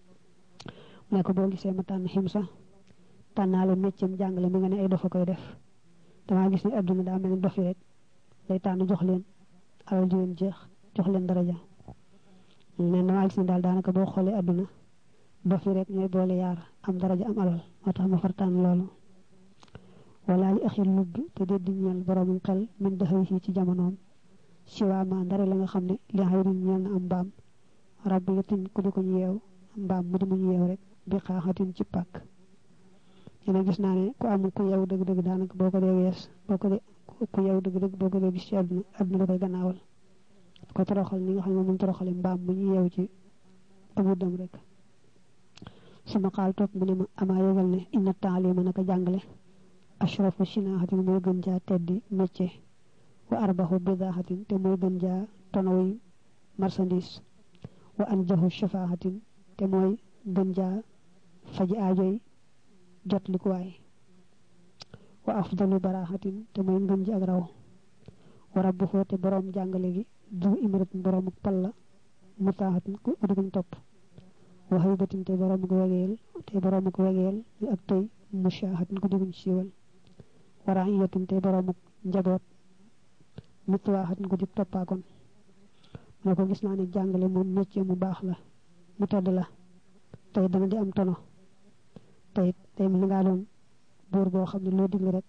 mu ne ko boo gisee ma tànn ximsa tànnaale méccam jàngale mi nga ne ay dofa koy def damaa gis ne adduna daa mel ni dofi rek lay tànn jox leen alal ju leen jeex jox leen daraja mais damaa gis ne daal daanaka boo xoolee adduna dofi rek ñooy boole yaar am daraja am alal moo tax ma far tànn loolu wala li axil lubbi te déet di ñeel boromum xel min daxawi ci jamonoom siwaama ndare la nga xam ne li xayrin ñeel na am mbaam rabbi yatin ku di ko ñu yeew mbaam mu di mu ñu yeew rek bi xaaxatin ci pàkk yéen gis naa ne ku am ku yeew dëgg-dëgg daanaka boo ko dee wees boo ko dee ku yeew dëgg-dëgg boo ko dee gis ci àdduna àdduna da koy gannaawal ko toroxal ni nga xam ne moom toroxale mbaam mu ñu yeew ci amu dem rek sama xaal toog mu ne ma amaa yëgal ne inna taalima naka jàngale ashrafu sinaaxatin mooy gën jaa teddi métier wa arbaxu bidaaxatin te mooy gën jaa tonawi marchandise wa anjaxu shafaaxatin te mooy gën jaa faji aajoy jot likuwaay wa afdalu baraaxatin te mooy ngën ji ak raw wa rabbuhu te boroom jàngale gi du imratin boroom ak palla mutaaxatin ku uduguñ topp wa haybatin te boroom ak wegeel te boroom ak wegeel li ak tey mushaaxatin ku diguñ siiwal wa raiyatin te boroom ak njaboot mitwaaxatin ko di toppaakoon moo ko gis naa ne jàngale moom métier mu baax la mu tedd la tey dana di am tono tey tey mi li ngaa doon buur boo xam ne loo digle rek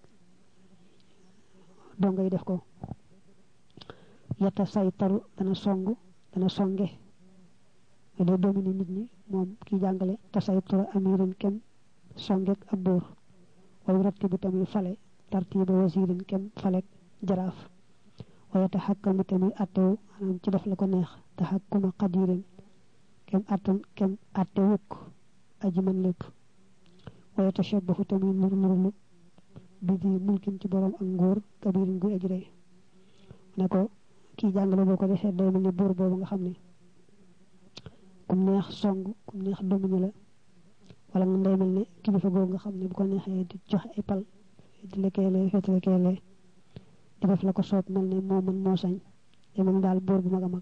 doo ngay def ko yetta say taru dana song dana songe day dominer nit ñi moom ki jàngale te say taru amirin kem songeek ab buur way ratti bu tamit fale tartiba wasirin kem falek jaraaf waaye te xàkkamu te muy attewu maanaam ci def la ko neex tahakkuma qadirin kem atan kem atte wuk aji man lepp wa yatashabbahu tamit nur nurlu bi di mulkin ci borom ak ngor kabirin gu aji rey ne ko ki jangale boko defé day melni bur bobu nga xamni kum neex song kum neex domine la wala nga day melni kilifa go nga xamni bu ko neexé di jox ay pal di lekele fet lekele di def la ko sopp melni mo man mo sañ te mom dal bur bu maga mag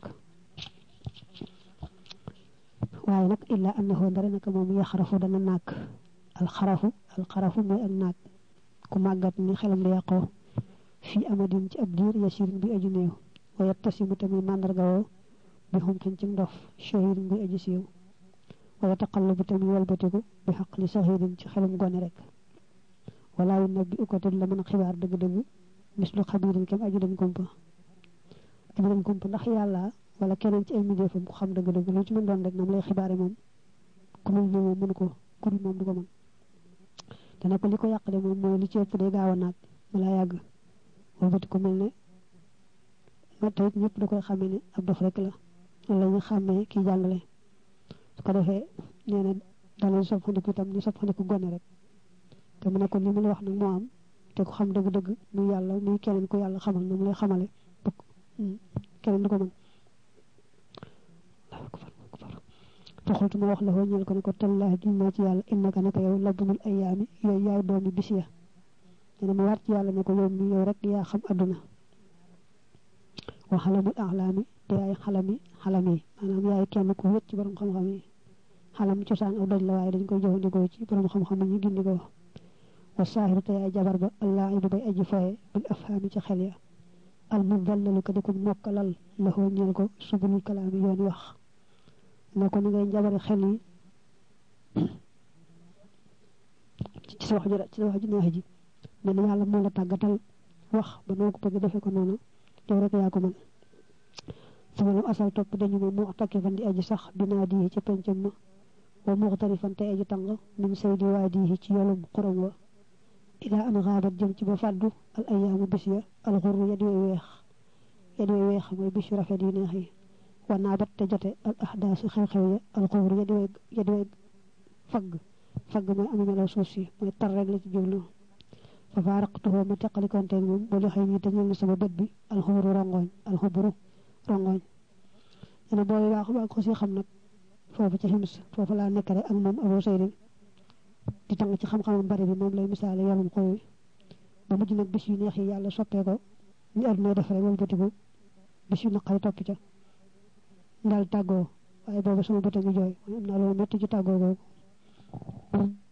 waye nak illa annahu dara nak mom yaxrafu dana nak al kharafu al kharafu moy ak nak ku magat ni xelam di yaqo fi amadin ci abdir yasir bi aju neew wa yattasimu tammi mandargawo bi humkin ci ndof shahir bi aju siiw wa yataqallabu tammi walbatiku bi haqli shahidin ci xelam gone rek wala yunabbi ukatul laman xibaar deug deug mislu khabirin kam aju dañ kumpa aju dañ kumpa ndax yalla wala keneen ci ay midefam ku xam deug deug lu ci mën doon rek nam lay xibaare mom ku mu ñu mënu ko ku du mom du ko mën dana ko liko yaqale mom moy li ci ëpp day gaawa naat mala yag wobati ko melne ma tay ñepp da koy xamé ni ab dof rek la wala ñu xamé ki jangale su ko defé neena dalal soppandiku tam ni soppandiku gone rek te mu ne ko limu wax nak mo am te ko xam deug deug mu yalla muy keneen ko yalla xamal ñu lay xamalé keneen du ko mën taxultu ma wax la ho ñal ko ne ko tallahi dinna ci yalla innaka naka yow labul ayami yoy yaay doomi bisiya dina ma wat ci yalla ne ko yow mi yow rek ya xam aduna wa halamul a'lami te yaay xalami xalami manam yaay kenn ku wet ci borom xam xam yi xalam ci saan aw daj la way dañ koy jëfandiko ci borom xam xam yi gindi ko wa sahir te yaay jabar ba allah ibu bay aji faye bil afhami ci xel ya al mudallalu ka dikum mokalal la ho ñal ko subul kalam yoon wax nako ni ngay jabari xel yi ci wax ji ci wax ji neex ji man yalla mo la tagatal wax ba noko bëgg defé ko nonu yow rek ya ko man sama lu asal top dañu mo mu'taki fan di aji sax bina di ci pencam ma wa mu'tarifan tay aji tang min saydi wadi ci yolum quram wa ila an ghabat jëm ci ba faddu al ayyamu bisya al ghurr yadi weex yadi weex moy bisu rafet yu neex yi wa nabat te jote al ahdas xew xew ya al ghurr yadi yadi fag fag moy am melo suusi moy tar rek la ci jublu fa faraqtuhu ma taqalikonte mom bo li xey ni dañu sama bet bi al khubru rongoñ al khubru rongoñ ene boy wax ba ko ci xam nak fofu ci hims fofu la nek rek ak mom Abu Sayyid di tang ci xam xam bari bi mom lay misale yalum xoy ba mujj nak bis yu neex yi yalla soppé ko ni aduna def rek wal betiku bis yu naqay top ca dal taggo waye bobu sama beta ngi joy amna lo metti ci taggo go